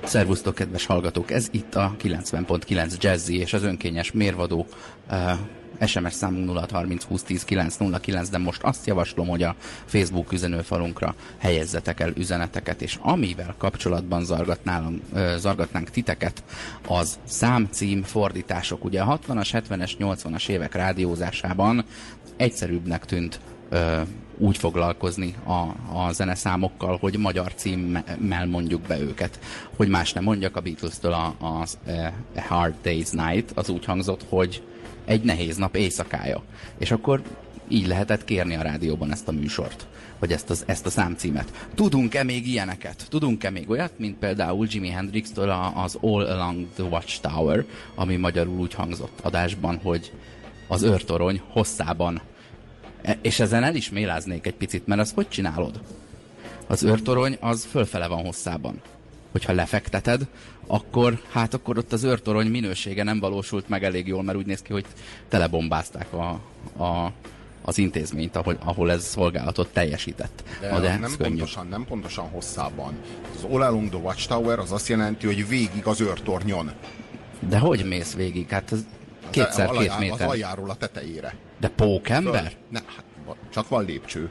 Szervusztok, kedves hallgatók! Ez itt a 90.9 Jazzy és az önkényes mérvadó SMS számunk 0630 de most azt javaslom, hogy a Facebook üzenőfalunkra helyezzetek el üzeneteket, és amivel kapcsolatban zargatnánk titeket, az számcím fordítások. Ugye a 60-as, 70-es, 80-as évek rádiózásában egyszerűbbnek tűnt úgy foglalkozni a zeneszámokkal, hogy magyar címmel mondjuk be őket. Hogy más nem mondjak, a Beatles-től a Hard Day's Night az úgy hangzott, hogy egy nehéz nap éjszakája. És akkor így lehetett kérni a rádióban ezt a műsort, vagy ezt a számcímet. Tudunk-e még ilyeneket? Tudunk-e még olyat, mint például Jimi Hendrix-től az All Along the Watchtower, ami magyarul úgy hangzott adásban, hogy az őrtorony hosszában. És ezen el is méláznék egy picit, mert azt hogy csinálod? Az őrtorony az fölfele van hosszában. Hogyha lefekteted, akkor ott az őrtorony minősége nem valósult meg elég jól, mert úgy néz ki, hogy telebombázták az intézményt, ahol ez szolgálatot teljesített. De nem pontosan hosszában. Az All Along the Watchtower az azt jelenti, hogy végig az őrtornyon. De hogy mész végig? Hát ez kétszer 2 méter. Az aljáról a tetejére. De pókember? Csak van lépcső.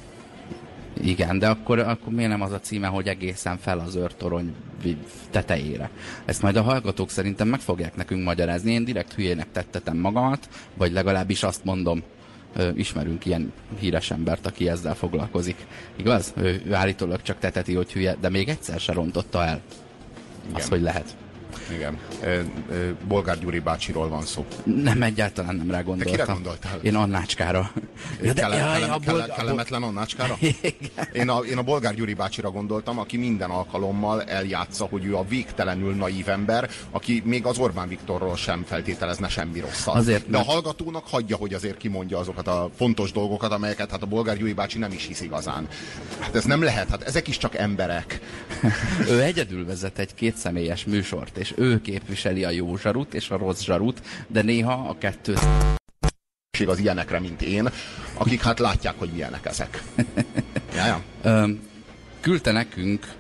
Igen, de akkor miért nem az a címe, hogy egészen fel az őrtorony tetejére? Ezt majd a hallgatók szerintem meg fogják nekünk magyarázni. Én direkt hülyének tettetem magamat, vagy legalábbis azt mondom, ismerünk ilyen híres embert, aki ezzel foglalkozik. Igaz? Ő állítólag csak teteti, hogy hülye, de még egyszer se rontotta el. Igen. Az, hogy lehet. Igen. Bolgár Gyuri bácsiról van szó. Nem, egyáltalán nem rá gondoltam. De kire gondoltál? Én Annácskára. Kellemetlen Annácskára? Én a Bolgár Gyuri bácsira gondoltam, aki minden alkalommal eljátsza, hogy ő a végtelenül naív ember, aki még az Orbán Viktorról sem feltételezne semmi rosszat. Azért, de a hallgatónak hagyja, hogy azért kimondja azokat a fontos dolgokat, amelyeket hát a Bolgár Gyuri bácsi nem is hisz igazán. Hát ez nem lehet, hát ezek is csak emberek. Ő egyedül vezet egy 2 személyes műsort, és ő képviseli a jó zsarut és a rossz zsarut, de néha a kettő az ilyenekre, mint én, akik hát látják, hogy milyenek ezek. Jaja. Küldte nekünk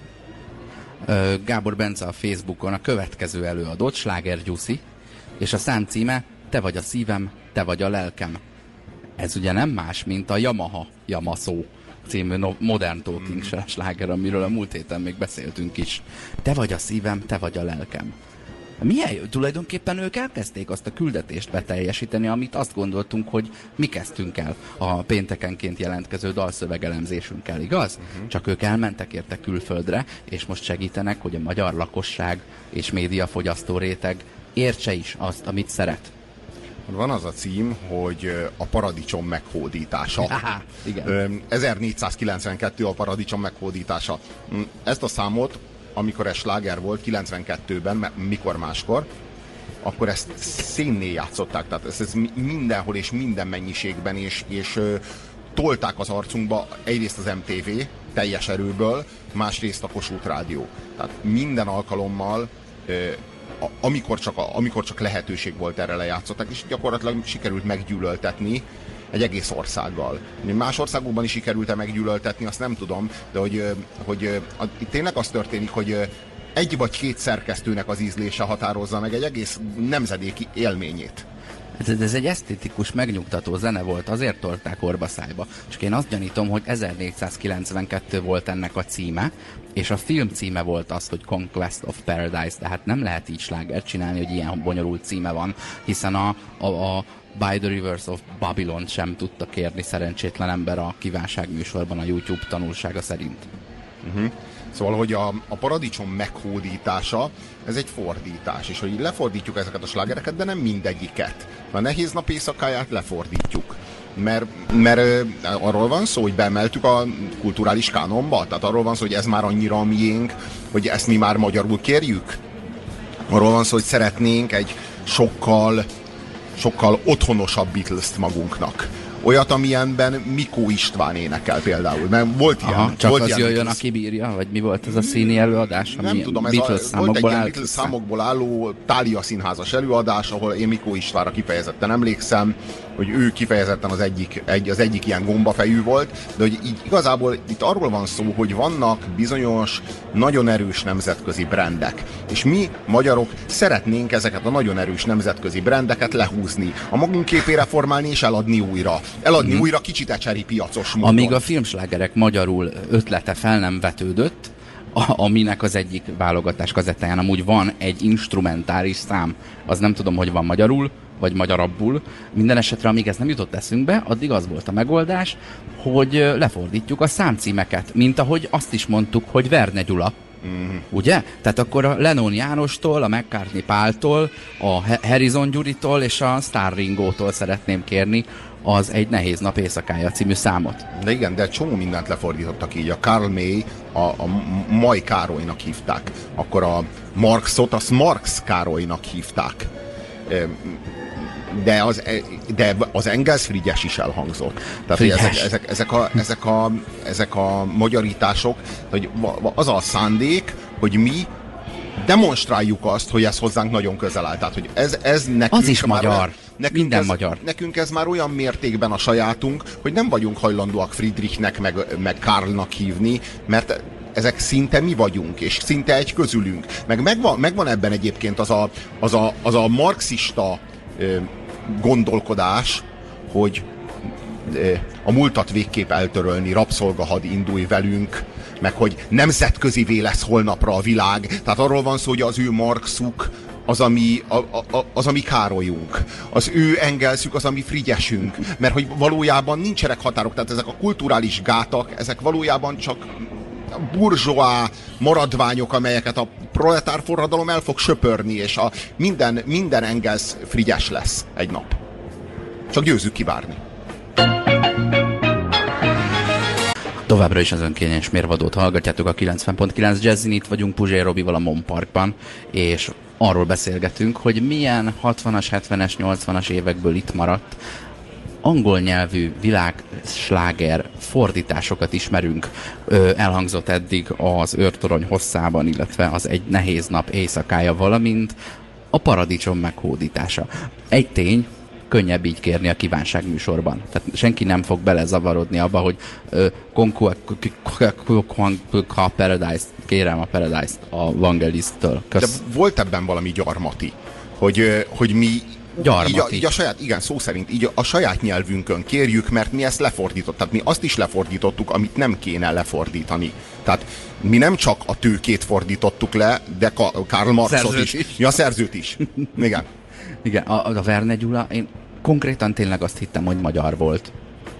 Gábor Bence a Facebookon a következő előadót, Sláger Gyuszi, és a szám címe Te vagy a szívem, te vagy a lelkem. Ez ugye nem más, mint a Yamaszó című Modern Talking sláger, amiről a múlt héten még beszéltünk is. Te vagy a szívem, te vagy a lelkem. Milyen? Tulajdonképpen ők elkezdték azt a küldetést beteljesíteni, amit azt gondoltunk, hogy mi kezdtünk el a péntekenként jelentkező dalszövegelemzésünkkel, igaz? Csak ők elmentek érte külföldre, és most segítenek, hogy a magyar lakosság és médiafogyasztó réteg értse is azt, amit szeret. Van az a cím, hogy a paradicsom meghódítása. Aha, igen. 1492 a paradicsom meghódítása. Ezt a számot, amikor ez sláger volt, 92-ben, mikor máskor, akkor ezt szénnél játszották. Tehát ez mindenhol és minden mennyiségben, és tolták az arcunkba egyrészt az MTV teljes erőből, másrészt a Kossuth Rádió. Tehát minden alkalommal amikor csak lehetőség volt, erre lejátszottak, és gyakorlatilag sikerült meggyűlöltetni egy egész országgal. Más országokban is sikerült-e meggyűlöltetni, azt nem tudom, de hogy itt tényleg az történik, hogy 1 vagy 2 szerkesztőnek az ízlése határozza meg egy egész nemzedéki élményét. Ez egy esztétikus, megnyugtató zene volt, azért tolták orbaszájba. Csak én azt gyanítom, hogy 1492 volt ennek a címe, és a film címe volt az, hogy Conquest of Paradise, tehát nem lehet így slágert csinálni, hogy ilyen bonyolult címe van, hiszen a By the Rivers of Babylon sem tudta kérni szerencsétlen ember a kívánságműsorban a YouTube tanulsága szerint. Szóval, hogy a paradicsom meghódítása, ez egy fordítás, és hogy lefordítjuk ezeket a slágereket, de nem mindegyiket. A nehéz nap éjszakáját lefordítjuk. Mert arról van szó, hogy beemeltük a kulturális kánonba? Tehát arról van szó, hogy ez már annyira a miénk, hogy ezt mi már magyarul kérjük? Arról van szó, hogy szeretnénk egy sokkal otthonosabb Beatles-t magunknak. Olyat, amilyenben Mikó István énekel például. Mert volt ilyen. Aha, csak volt az ilyen jöjjön, aki bírja? Vagy mi volt ez a színi előadás? Nem tudom, ez volt egy ilyen Beatles számokból álló Thália színházas előadás, ahol én Mikó Istvánra kifejezetten emlékszem, hogy ő kifejezetten az egyik ilyen gombafejű volt, de hogy így igazából itt arról van szó, hogy vannak bizonyos nagyon erős nemzetközi brandek, és mi magyarok szeretnénk ezeket a nagyon erős nemzetközi brandeket lehúzni, a magunk képére formálni és eladni újra. Eladni újra kicsit ecseri piacos módon. Amíg a filmslágerek magyarul ötlete fel nem vetődött, aminek az egyik válogatás kazettáján amúgy van egy instrumentális szám, az nem tudom, hogy van magyarul, vagy magyarabbul. Minden esetre, amíg ez nem jutott eszünkbe, addig az volt a megoldás, hogy lefordítjuk a számcímeket, mint ahogy azt is mondtuk, hogy Verne Gyula. Ugye? Tehát akkor a Lennon Jánostól, a McCartney Páltól, a Harrison Gyuritól és a Star Ringótól szeretném kérni az Egy nehéz nap éjszakája című számot. De igen, de csomó mindent lefordítottak így. A Karl May a May Károlynak hívták. Akkor a Marxot azt Marx Károlynak hívták. De az Engels Frigyes is elhangzott. Tehát ezek a magyarítások, hogy az a szándék, hogy mi demonstráljuk azt, hogy ez hozzánk nagyon közel áll. Tehát, hogy ez nekünk az is magyar. Minden magyar. Nekünk ez már olyan mértékben a sajátunk, hogy nem vagyunk hajlandóak Friedrichnek meg Karlnak hívni, mert ezek szinte mi vagyunk, és szinte egy közülünk. Megvan ebben egyébként az a marxista gondolkodás, hogy a múltat végképp eltörölni, rabszolgahad indulj velünk, meg hogy nemzetközivé lesz holnapra a világ. Tehát arról van szó, hogy az ő Marxuk az, ami Károlyunk. Az ő Engelsük az, ami Frigyesünk. Mert hogy valójában nincsenek határok, tehát ezek a kulturális gátak, ezek valójában csak burzsóá maradványok, amelyeket a proletár forradalom el fog söpörni, és minden Engels Frigyes lesz egy nap. Csak győzzük kivárni. Továbbra is az önkényes mérvadót hallgatjátok, a 90.9 Jazzin, itt vagyunk Puzsér Robival a Mon Parkban, és arról beszélgetünk, hogy milyen 60-as, 70-es, 80-as évekből itt maradt angol nyelvű világsláger fordításokat ismerünk. Elhangzott eddig az Őrtorony hosszában, illetve az Egy nehéz nap éjszakája, valamint a Paradicsom meghódítása. Egy tény, könnyebb így kérni a kívánság műsorban. Tehát senki nem fog belezavarodni abba, hogy Paradise, kérem a Paradise-t a Vangelis-től. De volt ebben valami gyarmati, hogy mi így a saját, igen, szó szerint így a saját nyelvünkön kérjük, mert mi ezt lefordítottuk. Tehát mi azt is lefordítottuk, amit nem kéne lefordítani. Tehát mi nem csak a tőkét fordítottuk le, de Karl Marxot is. Ja, a szerzőt is. Igen. Igen, a Verne Gyula, én konkrétan tényleg azt hittem, hogy magyar volt.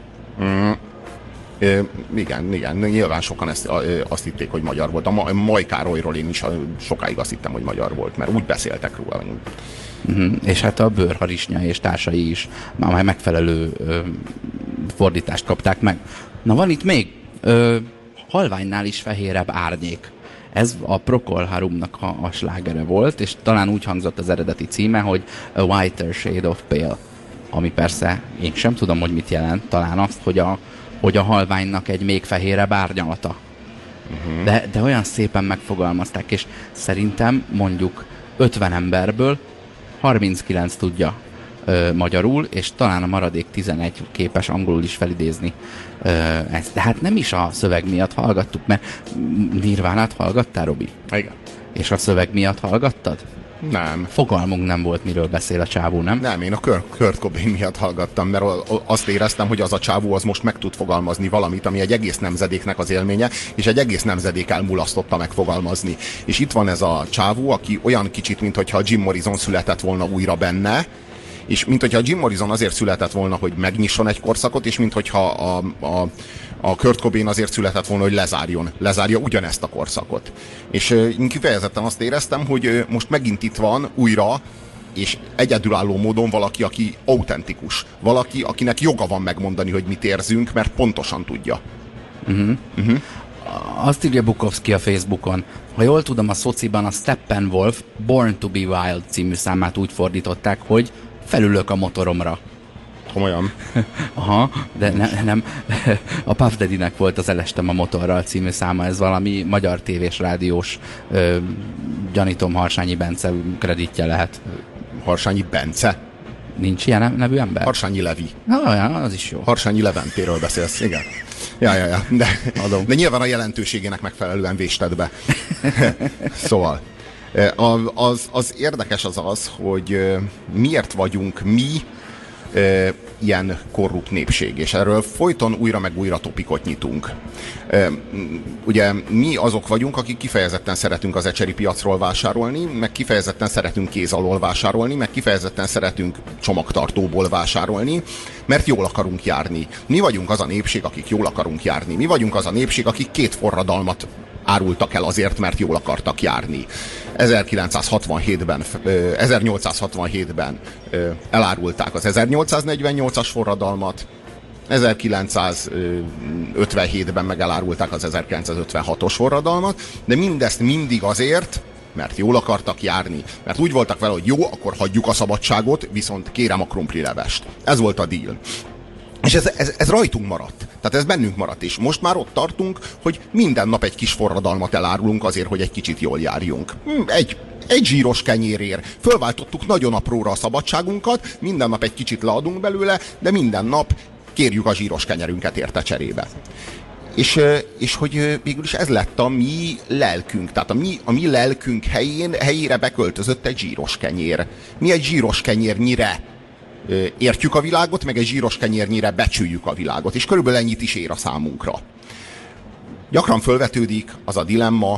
Igen, nyilván sokan azt hitték, hogy magyar volt. A May Károlyról én is sokáig azt hittem, hogy magyar volt, mert úgy beszéltek róla. És hát a Bőrharisnya és társai is már megfelelő fordítást kapták meg. Na van itt még Halványnál is fehérebb árnyék. Ez a Procol Harumnak a slágere volt, és talán úgy hangzott az eredeti címe, hogy A Whiter Shade of Pale. Ami persze, én sem tudom, hogy mit jelent, talán azt, hogy a halványnak egy még fehérebb árnyalata. De olyan szépen megfogalmazták, és szerintem mondjuk 50 emberből 39 tudja magyarul, és talán a maradék 11 képes angolul is felidézni ezt. De hát nem is a szöveg miatt hallgattuk, mert Nirvánát hallgattál, Robi? Igen. És a szöveg miatt hallgattad? Nem. Fogalmunk nem volt, miről beszél a csávó, nem? Nem, én a Kurt Cobain miatt hallgattam, mert azt éreztem, hogy az a csávó az most meg tud fogalmazni valamit, ami egy egész nemzedéknek az élménye, és egy egész nemzedék elmulasztotta megfogalmazni. És itt van ez a csávó, aki olyan kicsit, mintha Jim Morrison született volna újra benne, és mintha Jim Morrison azért született volna, hogy megnyisson egy korszakot, és mintha a Kurt Cobain azért született volna, hogy lezárja ugyanezt a korszakot. És én kifejezetten azt éreztem, hogy most megint itt van újra, és egyedülálló módon valaki, aki autentikus. Valaki, akinek joga van megmondani, hogy mit érzünk, mert pontosan tudja. Azt írja Bukowski a Facebookon. Ha jól tudom, a szociban a Steppenwolf Born to be Wild című számát úgy fordították, hogy felülök a motoromra. Komolyan. Aha, de nem. A Puff Daddy-nek volt az Elestem a motorral című száma, ez valami magyar tévés, rádiós, gyanítom Harsányi Bence kreditje lehet. Harsányi Bence? Nincs ilyen nevű ember? Harsányi Levi. Ja, az is jó. Harsányi Leventéről beszélsz, igen. Ja. De nyilván a jelentőségének megfelelően vésted be. Szóval, az érdekes az, hogy miért vagyunk mi ilyen korrupt népség, és erről folyton újra meg újra topikot nyitunk. Ugye mi azok vagyunk, akik kifejezetten szeretünk az ecseri piacról vásárolni, meg kifejezetten szeretünk kéz alól vásárolni, meg kifejezetten szeretünk csomagtartóból vásárolni, mert jól akarunk járni. Mi vagyunk az a népség, akik jól akarunk járni. Mi vagyunk az a népség, akik 2 forradalmat árultak el azért, mert jól akartak járni. 1867-ben elárulták az 1848-as forradalmat, 1957-ben meg elárulták az 1956-os forradalmat, de mindezt mindig azért, mert jól akartak járni. Mert úgy voltak vele, hogy jó, akkor hagyjuk a szabadságot, viszont kérem a krumplilevest. Ez volt a deal. És ez rajtunk maradt. Tehát ez bennünk maradt. És most már ott tartunk, hogy minden nap egy kis forradalmat elárulunk azért, hogy egy kicsit jól járjunk. Egy zsíros kenyérért. Fölváltottuk nagyon apróra a szabadságunkat, minden nap egy kicsit leadunk belőle, de minden nap kérjük a zsíros kenyerünket érte cserébe. És hogy végül is ez lett a mi lelkünk. Tehát a mi lelkünk helyére beköltözött egy zsíros kenyér. Mi egy zsíros kenyérnyire értjük a világot, meg egy zsíros kenyérnyire becsüljük a világot. És körülbelül ennyit is ér a számunkra. Gyakran fölvetődik az a dilemma,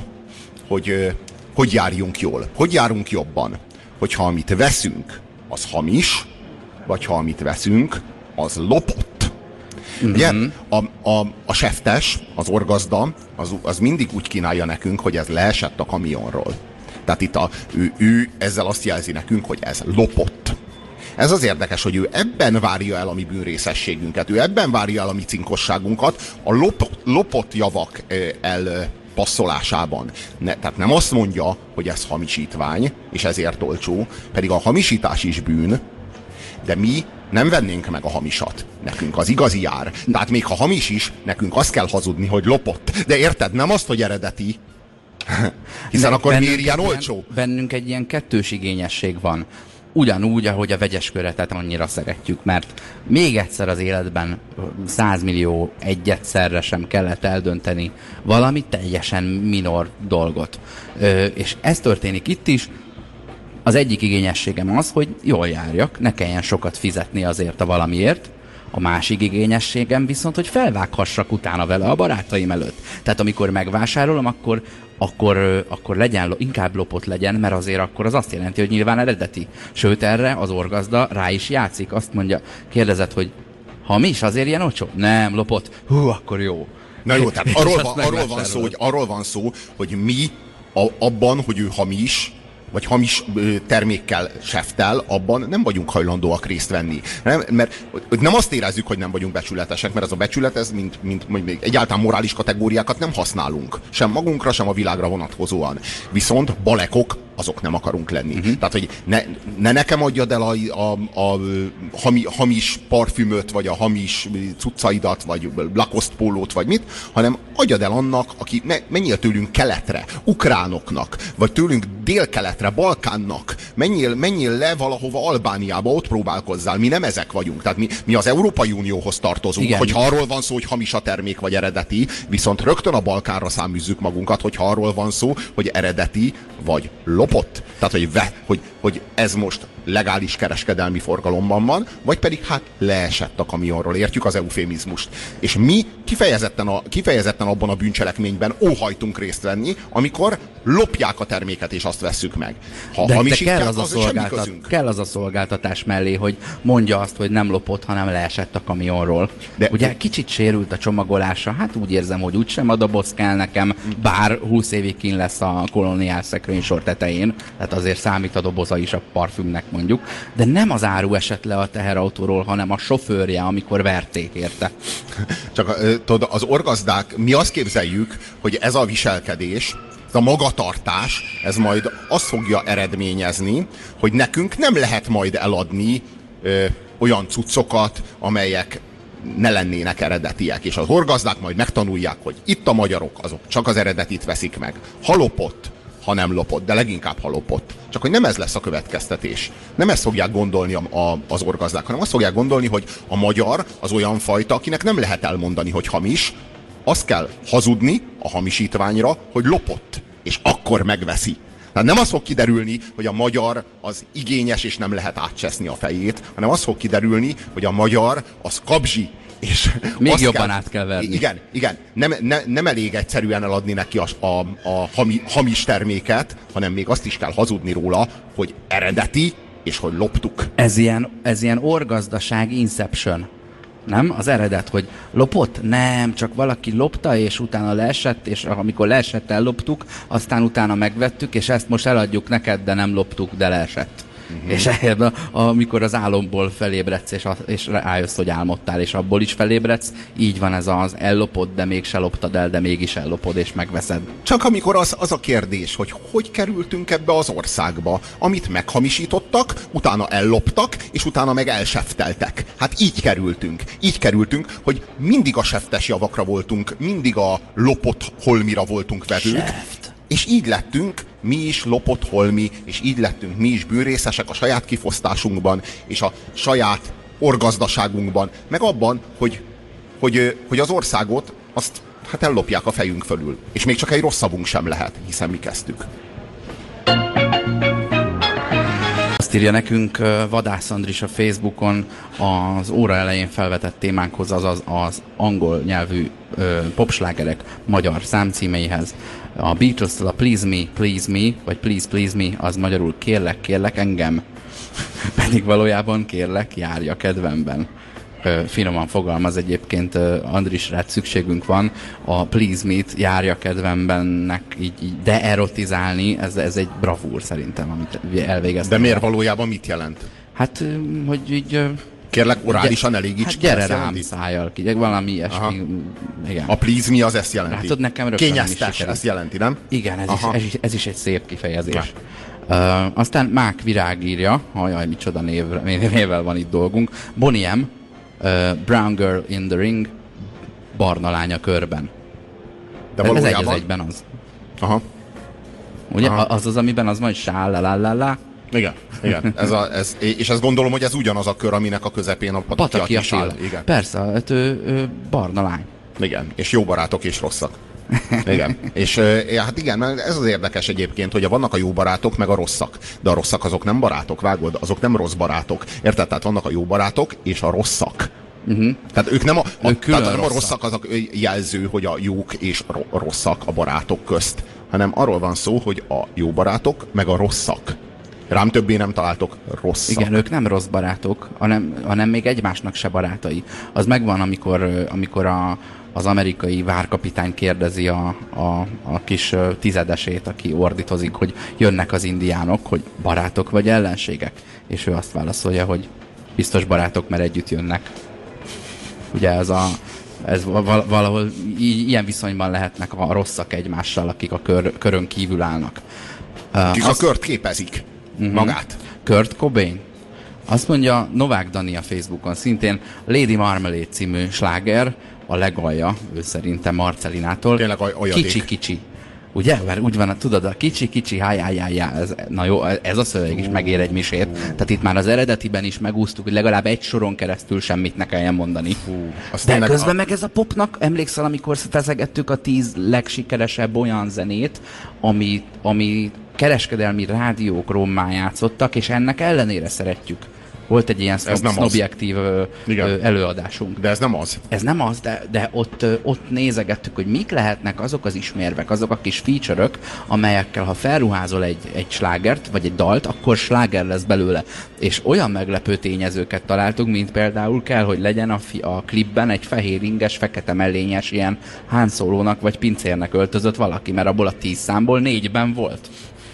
hogy járjunk jól. Hogy járunk jobban? Hogyha amit veszünk, az hamis, vagy ha amit veszünk, az lopott. Ugye? A seftes, az orgazda, az mindig úgy kínálja nekünk, hogy ez leesett a kamionról. Tehát itt ő ezzel azt jelzi nekünk, hogy ez lopott. Ez az érdekes, hogy ő ebben várja el a mi bűnrészességünket, ő ebben várja el a mi cinkosságunkat, a lopott javak elpasszolásában. Tehát nem azt mondja, hogy ez hamisítvány, és ezért olcsó, pedig a hamisítás is bűn, de mi nem vennénk meg a hamisat. Nekünk az igazi jár. Tehát még ha hamis is, nekünk azt kell hazudni, hogy lopott. De érted, nem azt, hogy eredeti. Hiszen de akkor miért ilyen olcsó? Bennünk egy ilyen kettős igényesség van. Ugyanúgy, ahogy a vegyes köretet annyira szeretjük, mert még egyszer az életben 100 millió egyszerre sem kellett eldönteni valami teljesen minor dolgot. És ez történik itt is. Az egyik igényességem az, hogy jól járjak, ne kelljen sokat fizetni azért a valamiért. A másik igényességem viszont, hogy felvághassak utána vele a barátaim előtt. Tehát amikor megvásárolom, akkor legyen, inkább lopott legyen, mert azért akkor az azt jelenti, hogy nyilván eredeti. Sőt, erre az orgazda rá is játszik. Azt mondja, kérdezed, hogy hamis, azért ilyen olcsó? Nem, lopott. Akkor jó. Na jó, tehát arról van szó, hogy mi abban, hogy ő hamis, vagy hamis termékkel seftel, abban nem vagyunk hajlandóak részt venni. Mert nem azt érezzük, hogy nem vagyunk becsületesek, mert ez a becsület, ez mint egyáltalán morális kategóriákat nem használunk. Sem magunkra, sem a világra vonatkozóan. Viszont balekok, azok nem akarunk lenni. Tehát, hogy ne nekem adjad el a hamis parfümöt, vagy a hamis cuccaidat, vagy Lacoste pólót, vagy mit, hanem adjad el annak, aki menjél tőlünk keletre, ukránoknak, vagy tőlünk délkeletre, Balkánnak, menjél le valahova Albániába, ott próbálkozzál. Mi nem ezek vagyunk. Tehát mi az Európai Unióhoz tartozunk. Igen. Hogyha arról van szó, hogy hamis a termék, vagy eredeti, viszont rögtön a Balkánra száműzzük magunkat, hogyha arról van szó, hogy eredeti, vagy lopott. Tehát, hogy ez most legális kereskedelmi forgalomban van, vagy pedig hát leesett a kamionról. Értjük az eufémizmust. És mi kifejezetten abban a bűncselekményben óhajtunk részt venni, amikor lopják a terméket, és azt vesszük meg. Ha hamisítják, kell az a szolgáltatás mellé, hogy mondja azt, hogy nem lopott, hanem leesett a kamionról. De ugye kicsit sérült a csomagolása, hát úgy érzem, hogy úgysem a doboz kell nekem, bár 20 évig kín lesz a koloniál szekrénysor tetején, tehát azért számít a doboza is a parfümnek mondjuk, de nem az áru esett le a teherautóról, hanem a sofőrje, amikor verték érte. Csak tudod, az orgazdák, mi azt képzeljük, hogy ez a viselkedés, ez a magatartás, ez majd azt fogja eredményezni, hogy nekünk nem lehet majd eladni olyan cuccokat, amelyek ne lennének eredetiek, és az orgazdák majd megtanulják, hogy itt a magyarok, azok csak az eredetit veszik meg. Ha lopott, ha nem lopott, de leginkább ha lopott. Csak hogy nem ez lesz a következtetés. Nem ezt fogják gondolni az orgazdák, hanem azt fogják gondolni, hogy a magyar az olyan fajta, akinek nem lehet elmondani, hogy hamis, azt kell hazudni a hamisítványra, hogy lopott, és akkor megveszi. Tehát nem az fog kiderülni, hogy a magyar az igényes, és nem lehet átcseszni a fejét, hanem az fog kiderülni, hogy a magyar az kabzsi. És még jobban át kell verni. Igen. Nem elég egyszerűen eladni neki a hamis terméket, hanem még azt is kell hazudni róla, hogy eredeti, és hogy loptuk. Ez ilyen orgazdaság inception. Nem? Az eredet, hogy lopott? Nem, csak valaki lopta, és utána leesett, és amikor leesett, elloptuk, aztán utána megvettük, és ezt most eladjuk neked, de nem loptuk, de leesett. És amikor az álomból felébredsz, és rájössz, hogy álmodtál, és abból is felébredsz, így van ez az ellopod, de mégse loptad el, de mégis ellopod, és megveszed. Csak amikor az a kérdés, hogy kerültünk ebbe az országba, amit meghamisítottak, utána elloptak, és utána meg elsefteltek. Hát így kerültünk, hogy mindig a seftes javakra voltunk, mindig a lopott holmira voltunk vevők. És így lettünk mi is lopott holmi, és így lettünk mi is bűrészesek a saját kifosztásunkban, és a saját orgazdaságunkban, meg abban, hogy az országot azt hát ellopják a fejünk fölül. És még csak egy rosszabbunk sem lehet, hiszen mi kezdtük. Azt írja nekünk Vadász Andris a Facebookon az óra elején felvetett témánkhoz, azaz az angol nyelvű popslágerek magyar számcímeihez. A Beatles-től a Please Me, vagy Please Me, az magyarul kérlek engem. Pedig valójában kérlek, járj a kedvemben. Finoman fogalmaz egyébként Andris, rád szükségünk van. A Please Me-t járj a kedvembennek így deerotizálni, ez egy bravúr szerintem, amit elvégeztem. De miért valójában mit jelent? Hát, hogy így... Kérlek, orálisan elégíts hát gyere rám szájjal ki, valami ilyesmi. Igen. A please me az ezt jelenti. Látod, nekem rögtön kényeztes, ezt jelenti, nem? Igen, ez is egy szép kifejezés. Aztán Mák Virág írja, hajaj, micsoda névvel van itt dolgunk. Bonnie M, Brown Girl in the Ring, barna lány a körben. De valójában... Ez egyben az. Aha. Ugye? Az, amiben az van, hogy sá-la-la-la-la. Igen. És ezt gondolom, hogy ez ugyanaz a kör, aminek a közepén a Pataki áll. Igen. Persze, hát ő barna lány. Igen, és jó barátok és rosszak. Igen. És hát igen, ez az érdekes egyébként, hogy vannak a jó barátok, meg a rosszak. De a rosszak azok nem barátok, vágod? Azok nem rossz barátok. Érted? Tehát vannak a jó barátok és a rosszak. Tehát ők nem a rosszak az a jelző, hogy a jók és a rosszak a barátok közt, hanem arról van szó, hogy a jó barátok meg a rosszak. Rám többé nem találtok rosszak. Igen, ők nem rossz barátok, hanem még egymásnak se barátai. Az megvan, amikor az amerikai várkapitány kérdezi a kis tizedesét, aki ordítozik, hogy jönnek az indiánok, hogy barátok vagy ellenségek. És ő azt válaszolja, hogy biztos barátok, mert együtt jönnek. Ugye ez valahol ilyen viszonyban lehetnek a rosszak egymással, akik a körön kívül állnak. Akik a kört képezik. Magát. Kurt Cobain. Azt mondja Novák Dani a Facebookon, szintén Lady Marmalade című sláger, a legalja, ő szerintem Marcelinától. Tényleg aljadék. Kicsi. Ugye? Mert úgy van, tudod, a kicsi, hájájájá, na jó, ez a szöveg is megér egy misét. Tehát itt már az eredetiben is megúsztuk, hogy legalább egy soron keresztül semmit ne kelljen mondani. De közben meg ez a popnak, emlékszel, amikor feszegettük a 10 legsikeresebb olyan zenét, ami kereskedelmi rádiók rommá játszottak, és ennek ellenére szeretjük. Volt egy ilyen sznobjektív előadásunk. De ez nem az. Ez nem az, de ott nézegettük, hogy mik lehetnek azok az ismérvek, azok a kis feature-ök, amelyekkel, ha felruházol egy slágert, vagy egy dalt, akkor sláger lesz belőle. És olyan meglepő tényezőket találtunk, mint például kell, hogy legyen a klipben egy fehér inges, fekete mellényes ilyen Han Solo-nak vagy pincérnek öltözött valaki, mert abból a 10 számból 4-ben volt.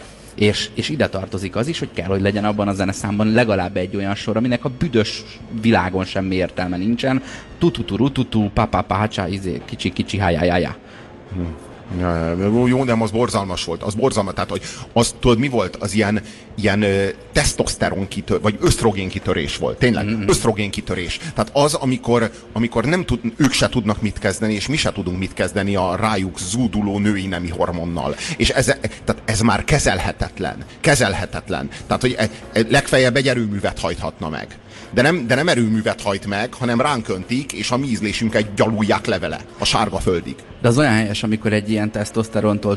És ide tartozik az is, hogy kell, hogy legyen abban a zeneszámban legalább egy olyan sor, aminek a büdös világon semmi értelme nincsen. Tututu, rututu, papapácsá, kicsi, hájájájá. Jó, nem, az borzalmas volt. Az borzalmas. Tehát, hogy az, tudod, mi volt? Az ilyen tesztoszteron kitörés, vagy ösztrogén kitörés volt. Tényleg, ösztrogén kitörés. Tehát az, amikor nem ők se tudnak mit kezdeni, és mi se tudunk mit kezdeni a rájuk zúduló női nemi hormonnal. És tehát ez már kezelhetetlen. Kezelhetetlen. Tehát, hogy legfeljebb egy erőművet hajthatna meg. De nem erőművet hajt meg, hanem ránk öntik, és a mi ízlésünket gyalulják levele a sárga földig. De az olyan helyes, amikor egy ilyen tesztoszterontól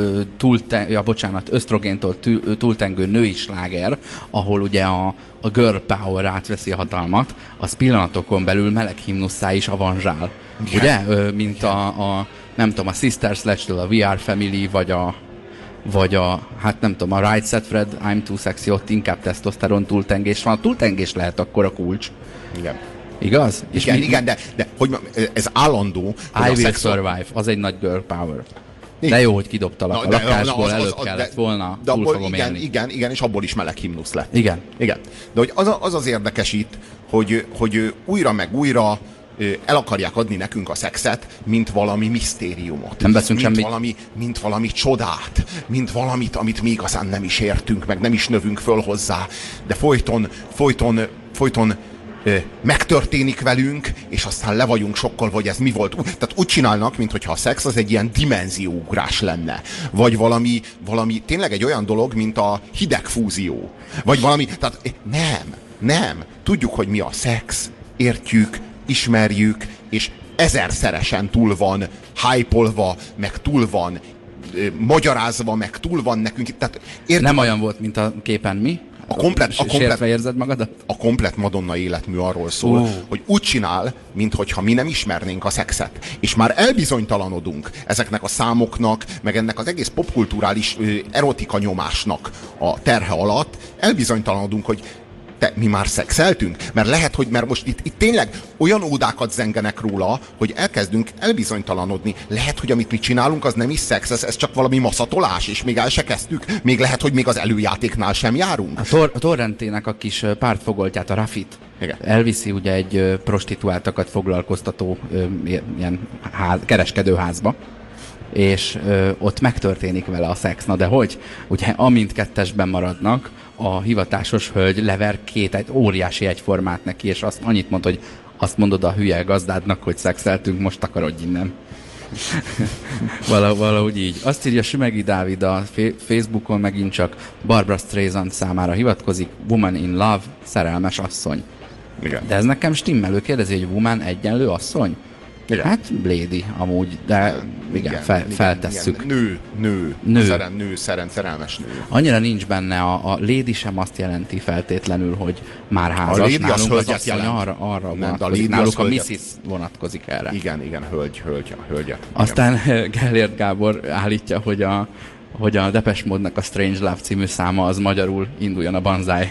ösztrogéntól túltengő női sláger, ahol ugye a girl power átveszi a hatalmat, az pillanatokon belül meleg himnusszá is avanzsál. Ugye? Mint nem tudom, a Sister Sledge-től a We Are Family, vagy hát nem tudom, a Right Set Fred, I'm Too Sexy, ott inkább tesztoszteron túltengés van. A túltengés lehet akkor a kulcs. Igen. Igaz? Igen, de hogy ez állandó. I Will Survive, az egy nagy girl power. De jó, hogy kidobtalak a lakásból, előbb kellett volna, túl fogom élni. Igen, és abból is meleg himnusz lett. Igen. De hogy az érdekes itt, hogy újra meg újra el akarják adni nekünk a szexet, mint valami misztériumot. Nem beszünk semmit. Mint valami csodát, mint valamit, amit mi igazán nem is értünk, meg nem is növünk föl hozzá, de folyton megtörténik velünk, és aztán le vagyunk sokkolva, hogy ez mi volt. Tehát úgy csinálnak, mintha a szex az egy ilyen dimenzióugrás lenne. Vagy valami tényleg egy olyan dolog, mint a hidegfúzió. Vagy valami, tehát nem. Tudjuk, hogy mi a szex, értjük, ismerjük, és ezerszeresen túl van hype-olva, meg túl van magyarázva, meg túl van nekünk. Tehát, nem olyan volt, mint a képen mi? Sértve érzed magadat? A komplett Madonna életmű arról szól, hogy úgy csinál, minthogyha mi nem ismernénk a szexet. És már elbizonytalanodunk ezeknek a számoknak, meg ennek az egész popkulturális erotika nyomásnak a terhe alatt, elbizonytalanodunk, hogy mi már szexeltünk? Mert most itt tényleg olyan ódákat zengenek róla, hogy elkezdünk elbizonytalanodni. Lehet, hogy amit mi csinálunk, az nem is szex, ez csak valami maszatolás, és még el se kezdtük. Még lehet, hogy még az előjátéknál sem járunk. A Torrentének a kis pártfogoltját, a Rafit, igen, elviszi ugye egy prostituáltakat foglalkoztató ilyen kereskedőházba, és ott megtörténik vele a szex. Na de hogy? Ugye amint kettesben maradnak, a hivatásos hölgy lever egy óriási egyformát neki, és annyit mond, hogy azt mondod a hülye gazdádnak, hogy szexeltünk, most takarodj innen. Valahogy így. Azt írja Sümegi Dávid a Facebookon, megint csak Barbra Streisand számára hivatkozik, Woman in Love, szerelmes asszony. Igen. De ez nekem stimmelő, kérdezi, hogy woman egyenlő asszony? Igen. Hát Lady amúgy, de igen, feltesszük. Nő, szerelmes nő. Annyira nincs benne, a Lady sem azt jelenti feltétlenül, hogy már házas. Nálunk az asszony arra vonatkozik, náluk a Mrs. vonatkozik erre. Igen, hölgye. Aztán Gellért Gábor állítja, hogy a Depeche Mode-nak a Strange Love című száma az magyarul induljon a Banzai.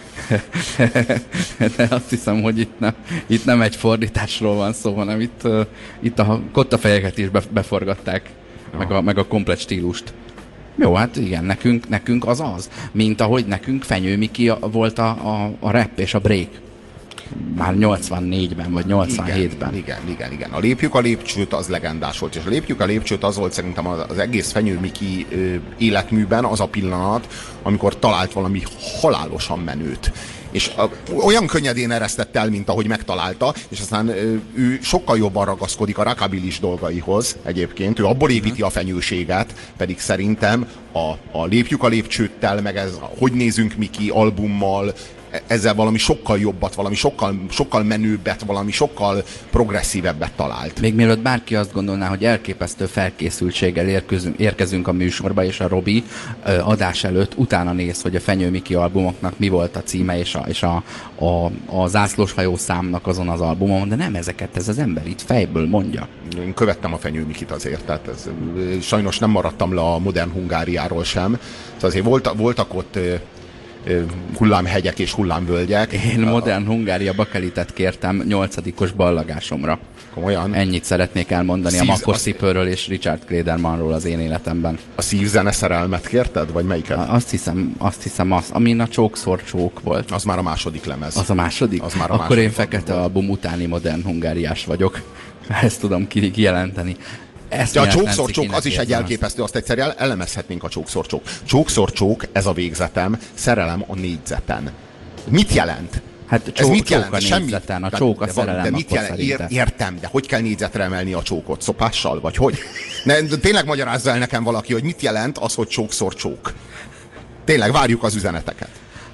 De azt hiszem, hogy itt nem egy fordításról van szó, hanem itt a kottafejeket is beforgatták, meg a komplett stílust. Jó, hát igen, nekünk az. Mint ahogy nekünk Fenyő Miki volt a rap és a break. Már 84-ben, vagy 87-ben. Igen. A Lépjük a lépcsőt az legendás volt, és a Lépjük a lépcsőt az volt szerintem az egész Fenyő Miki életműben az a pillanat, amikor talált valami halálosan menőt. És olyan könnyedén eresztett el, mint ahogy megtalálta, és aztán ő sokkal jobban ragaszkodik a rockabilis dolgaihoz egyébként, ő abból építi a fenyőséget, pedig szerintem a Lépjük a lépcsőttel, meg ez Hogy nézünk Miki albummal, ezzel valami sokkal jobbat, valami sokkal menőbbet, valami sokkal progresszívebbet talált. Még mielőtt bárki azt gondolná, hogy elképesztő felkészültséggel érkezünk a műsorba, és a Robi adás előtt utána néz, hogy a Fenyő Miki albumoknak mi volt a címe, és a zászlóshajó számnak azon az albumon, de nem ezeket, ez az ember itt fejből mondja. Én követtem a Fenyő Mikit azért, tehát sajnos nem maradtam le a modern Hungáriáról sem. Szóval azért voltak ott hullámhegyek és hullámvölgyek. Én modern Hungária bakelitet kértem 8-os ballagásomra. Komolyan? Ennyit szeretnék elmondani a Makos Szipőről és Richard Kledermanról az én életemben. A szívzene szerelmet kérted, vagy melyiket? Azt hiszem az, amin a Csókszor csók volt. Az már a második lemez. Az a második? Az már a Akkor második én fekete album utáni modern hungáriás vagyok. Ezt tudom kijelenteni. De a csókszor-csók az is egy elképesztő, azt egyszer elemezhetnénk a csókszor-csók. Csókszor-csók, ez a végzetem, szerelem a négyzeten. Mit jelent? Hát ez mit jelent? A négyzeten, a csók a szerelem, de mit jelent? Értem, de hogy kell négyzetre emelni a csókot? Szopással? Vagy hogy? Tényleg magyarázza el nekem valaki, hogy mit jelent az, hogy csókszor-csók. Tényleg, várjuk az üzeneteket.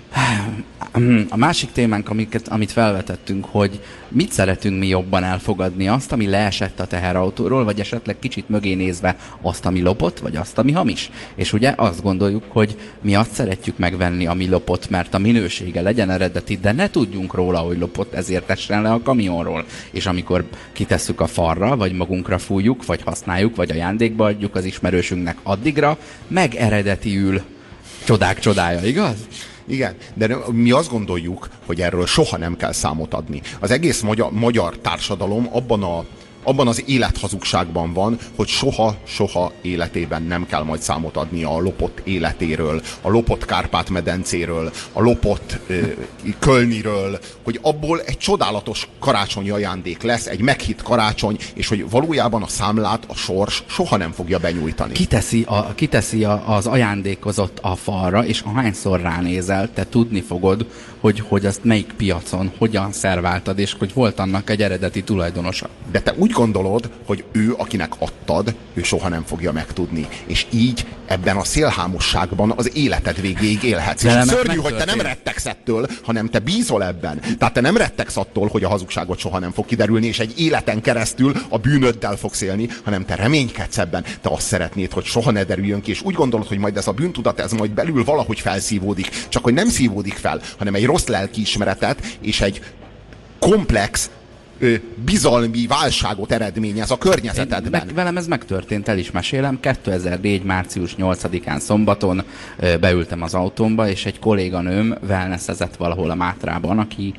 A másik témánk, amit felvetettünk, hogy mit szeretünk mi jobban elfogadni, azt, ami leesett a teherautóról, vagy esetleg kicsit mögé nézve azt, ami lopott, vagy azt, ami hamis. És ugye azt gondoljuk, hogy mi azt szeretjük megvenni, ami lopott, mert a minősége legyen eredeti, de ne tudjunk róla, hogy lopott, ezért essen le a kamionról. És amikor kitesszük a falra, vagy magunkra fújjuk, vagy használjuk, vagy ajándékba adjuk az ismerősünknek, addigra megeredetiül csodák csodája, igaz? Igen, de mi azt gondoljuk, hogy erről soha nem kell számot adni. Az egész magyar társadalom abban az élethazugságban van, hogy soha életében nem kell majd számot adni a lopott életéről, a lopott Kárpát-medencéről, a lopott Kölniről, hogy abból egy csodálatos karácsonyi ajándék lesz, egy meghitt karácsony, és hogy valójában a számlát a sors soha nem fogja benyújtani. Kiteszi az ajándékozott a falra, és ahányszor ránézel, te tudni fogod, hogy azt melyik piacon, hogyan szerváltad, és hogy volt annak egy eredeti tulajdonosa. De te úgy gondolod, hogy ő, akinek adtad, ő soha nem fogja megtudni. És így ebben a szélhámosságban az életed végéig élhetsz. És szörnyű, hogy te nem rettegsz ettől, hanem te bízol ebben. Tehát te nem rettegsz attól, hogy a hazugságot soha nem fog kiderülni, és egy életen keresztül a bűnöddel fogsz élni, hanem te reménykedsz ebben. Te azt szeretnéd, hogy soha ne derüljön ki, és úgy gondolod, hogy majd ez a bűntudat, ez majd belül valahogy felszívódik. Csak hogy nem szívódik fel, hanem egy rossz lelkiismeretet és egy komplex bizalmi válságot eredményez a környezetedben. Velem ez megtörtént, el is mesélem. 2004. március 8-án szombaton beültem az autómba, és egy kolléganőm wellnessezett valahol a Mátrában, aki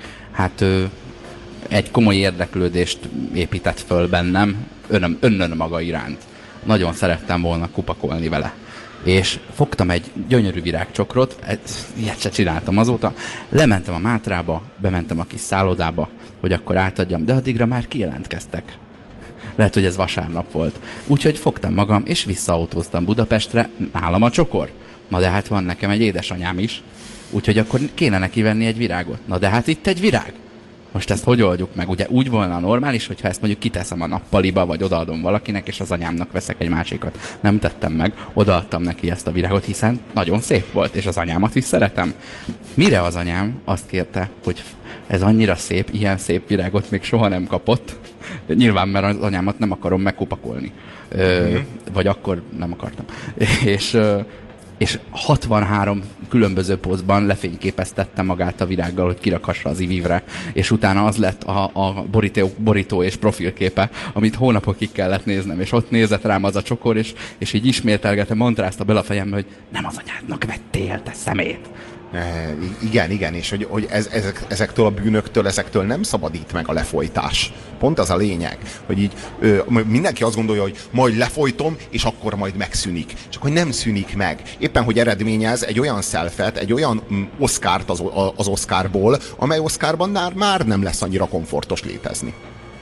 egy komoly érdeklődést épített föl bennem önnön maga iránt. Nagyon szerettem volna kupakolni vele. És fogtam egy gyönyörű virágcsokrot, ilyet se csináltam azóta, lementem a Mátrába, bementem a kis szállodába, hogy akkor átadjam, de addigra már kijelentkeztek. Lehet, hogy ez vasárnap volt. Úgyhogy fogtam magam, és visszaautóztam Budapestre, nálam a csokor. Na de hát van nekem egy édesanyám is, úgyhogy akkor kéne neki venni egy virágot. Na de hát itt egy virág. Most ezt hogy oldjuk meg? Ugye úgy volna normális, hogyha ezt mondjuk kiteszem a nappaliba, vagy odaadom valakinek, és az anyámnak veszek egy másikat. Nem tettem meg, odaadtam neki ezt a virágot, hiszen nagyon szép volt, és az anyámat is szeretem. Mire az anyám azt kérte, hogy ez annyira szép, ilyen szép virágot még soha nem kapott. Nyilván, mert az anyámat nem akarom megkupakolni. Vagy akkor nem akartam. És 63 különböző pózban lefényképeztette magát a virággal, hogy kirakassa az ivivre, és utána az lett a borító és profilképe, amit hónapokig kellett néznem, és ott nézett rám az a csokor, és így ismételgette, montrázta bele a fejembe, hogy nem az anyádnak vettél, te szemét. Igen, és hogy ezektől a bűnöktől, ezektől nem szabadít meg a lefolytás. Pont az a lényeg, hogy így mindenki azt gondolja, hogy majd lefolytom, és akkor majd megszűnik. Csak hogy nem szűnik meg. Éppen, hogy eredményez egy olyan selfet, egy olyan Oscart az Oscarból, amely Oscarban már nem lesz annyira komfortos létezni.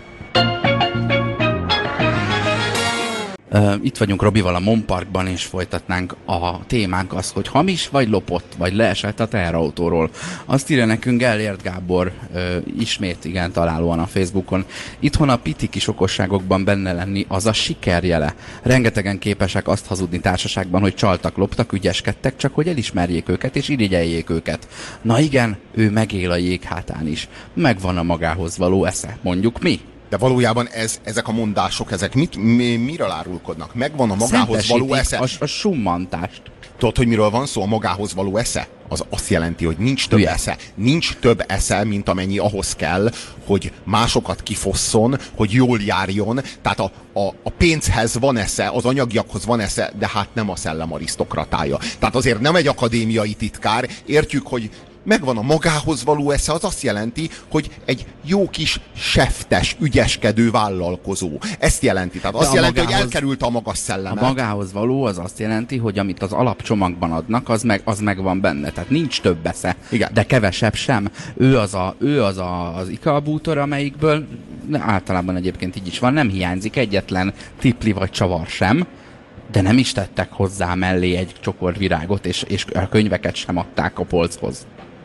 Itt vagyunk Robival a Mon Parkban, és folytatnánk a témánk az, hogy hamis vagy lopott, vagy leesett a teherautóról. Azt írja nekünk Gellért Gábor, ismét igen találóan a Facebookon. Itthon a piti kis okosságokban benne lenni, az a sikerjele. Rengetegen képesek azt hazudni társaságban, hogy csaltak, loptak, ügyeskedtek, csak hogy elismerjék őket és irigyeljék őket. Na igen, ő megél a jéghátán is. Megvan a magához való esze, mondjuk mi? De valójában ezek a mondások, ezek miről árulkodnak? Megvan a magához való esze? A summantást. Tudod, hogy miről van szó? A magához való esze? Az azt jelenti, hogy nincs több esze. Nincs több esze, mint amennyi ahhoz kell, hogy másokat kifosszon, hogy jól járjon. Tehát a pénzhez van esze, az anyagiakhoz van esze, de hát nem a szellem arisztokratája. Tehát azért nem egy akadémiai titkár. Értjük, hogy megvan a magához való esze, az azt jelenti, hogy egy jó kis seftes, ügyeskedő vállalkozó. Ezt jelenti. Tehát azt jelenti, hogy elkerült a magas szellemet. A magához való az azt jelenti, hogy amit az alapcsomagban adnak, az megvan benne. Tehát nincs több esze, igen. De kevesebb sem. Ő az IKEA bútor, amelyikből általában egyébként így is van, nem hiányzik egyetlen tipli vagy csavar sem, de nem is tettek hozzá mellé egy csokor virágot, és a könyveket sem adták a polchoz.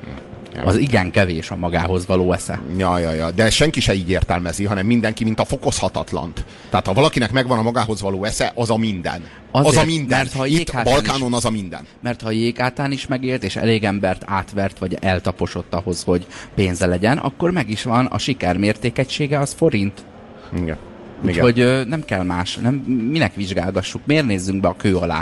Az igen kevés a magához való esze. Ja. De senki se így értelmezi, hanem mindenki, mint a fokozhatatlant. Tehát ha valakinek megvan a magához való esze, az a minden. Azért, az a minden. Mert ha itt a Balkánon az a minden. Mert ha Jéghátán is megélt, és elég embert átvert, vagy eltaposott ahhoz, hogy pénze legyen, akkor meg is van a siker mértékegysége, az forint. Igen. Úgyhogy nem kell más, minek vizsgálgassuk, miért nézzünk be a kő alá,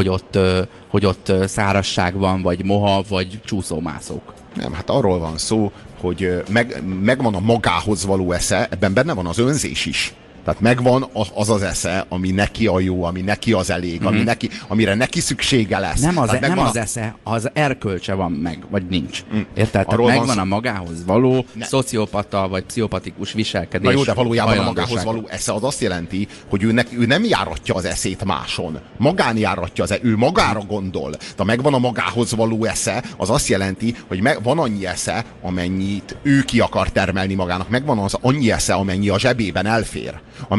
hogy ott szárazság van, vagy moha, vagy csúszómászók. Nem, hát arról van szó, hogy megvan a magához való esze, ebben benne van az önzés is. Tehát megvan az esze, ami neki a jó, ami neki az elég, amire neki szüksége lesz. Nem az esze, az erkölcse van meg, vagy nincs. Érted? Tehát megvan a magához való szociopata, vagy pszichopatikus viselkedés. Na jó, de valójában a magához való esze az azt jelenti, hogy ő nem járatja az eszét máson. Magán járatja ő magára gondol. De megvan a magához való esze, az azt jelenti, hogy van annyi esze, amennyit ő ki akar termelni magának. Megvan az annyi esze, amennyi a zsebében elfér.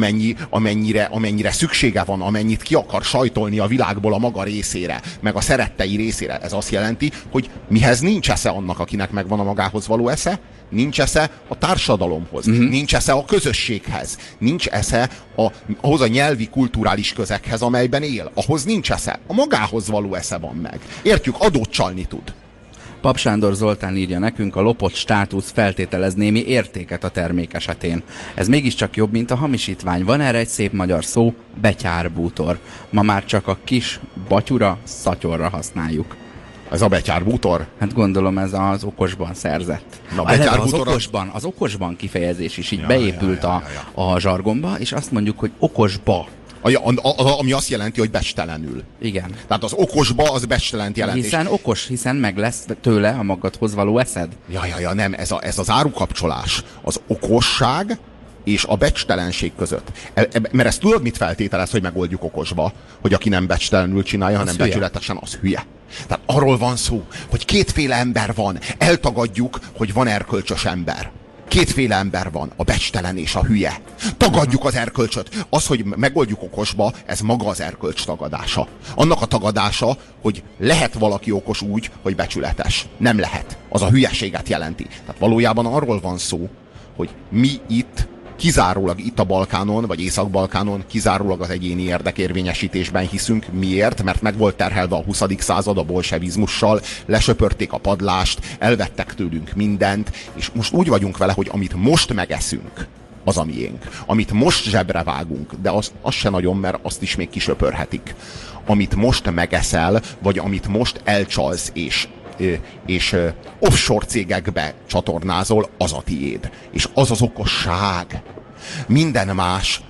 Amennyire szüksége van, amennyit ki akar sajtolni a világból a maga részére, meg a szerettei részére. Ez azt jelenti, hogy mihez nincs esze annak, akinek megvan a magához való esze, nincs esze a társadalomhoz, nincs esze a közösséghez, nincs esze ahhoz a nyelvi, kulturális közeghez, amelyben él. Ahhoz nincs esze. A magához való esze van meg. Értjük, adót csalni tud. Pap Sándor Zoltán írja nekünk, a lopott státusz feltételez némi értéket a termék esetén. Ez mégiscsak jobb, mint a hamisítvány. Van erre egy szép magyar szó, betyárbútor. Ma már csak a kis batyura, szatyorra használjuk. Ez a betyárbútor? Hát gondolom ez az okosban szerzett. Az okosban kifejezés is így beépült a zsargonba, és azt mondjuk, hogy okosba. Ami azt jelenti, hogy becstelenül. Igen. Tehát az okosba az becstelen jelent. Hiszen meg lesz tőle a magadhoz való eszed. Nem, ez az árukapcsolás. Az okosság és a becstelenség között. Mert ezt tudod, mit feltételez, hogy megoldjuk okosba? Hogy aki nem becstelenül csinálja, hanem becsületesen, az hülye. Tehát arról van szó, hogy kétféle ember van. Eltagadjuk, hogy van erkölcsös ember. Kétféle ember van, a becstelen és a hülye. Tagadjuk az erkölcsöt. Az, hogy megoldjuk okosba, ez maga az erkölcs tagadása. Annak a tagadása, hogy lehet valaki okos úgy, hogy becsületes. Nem lehet. Az a hülyeséget jelenti. Tehát valójában arról van szó, hogy mi kizárólag itt a Balkánon, vagy Észak-Balkánon kizárólag az egyéni érdekérvényesítésben hiszünk. Miért? Mert meg volt terhelve a 20. század a bolsevizmussal, lesöpörték a padlást, elvettek tőlünk mindent, és most úgy vagyunk vele, hogy amit most megeszünk, az a miénk. Amit most zsebre vágunk, de az se nagyon, mert azt is még kisöpörhetik. Amit most megeszel, vagy amit most elcsalsz, és offshore cégekbe csatornázol, az a tiéd. És az az okosság. Minden más,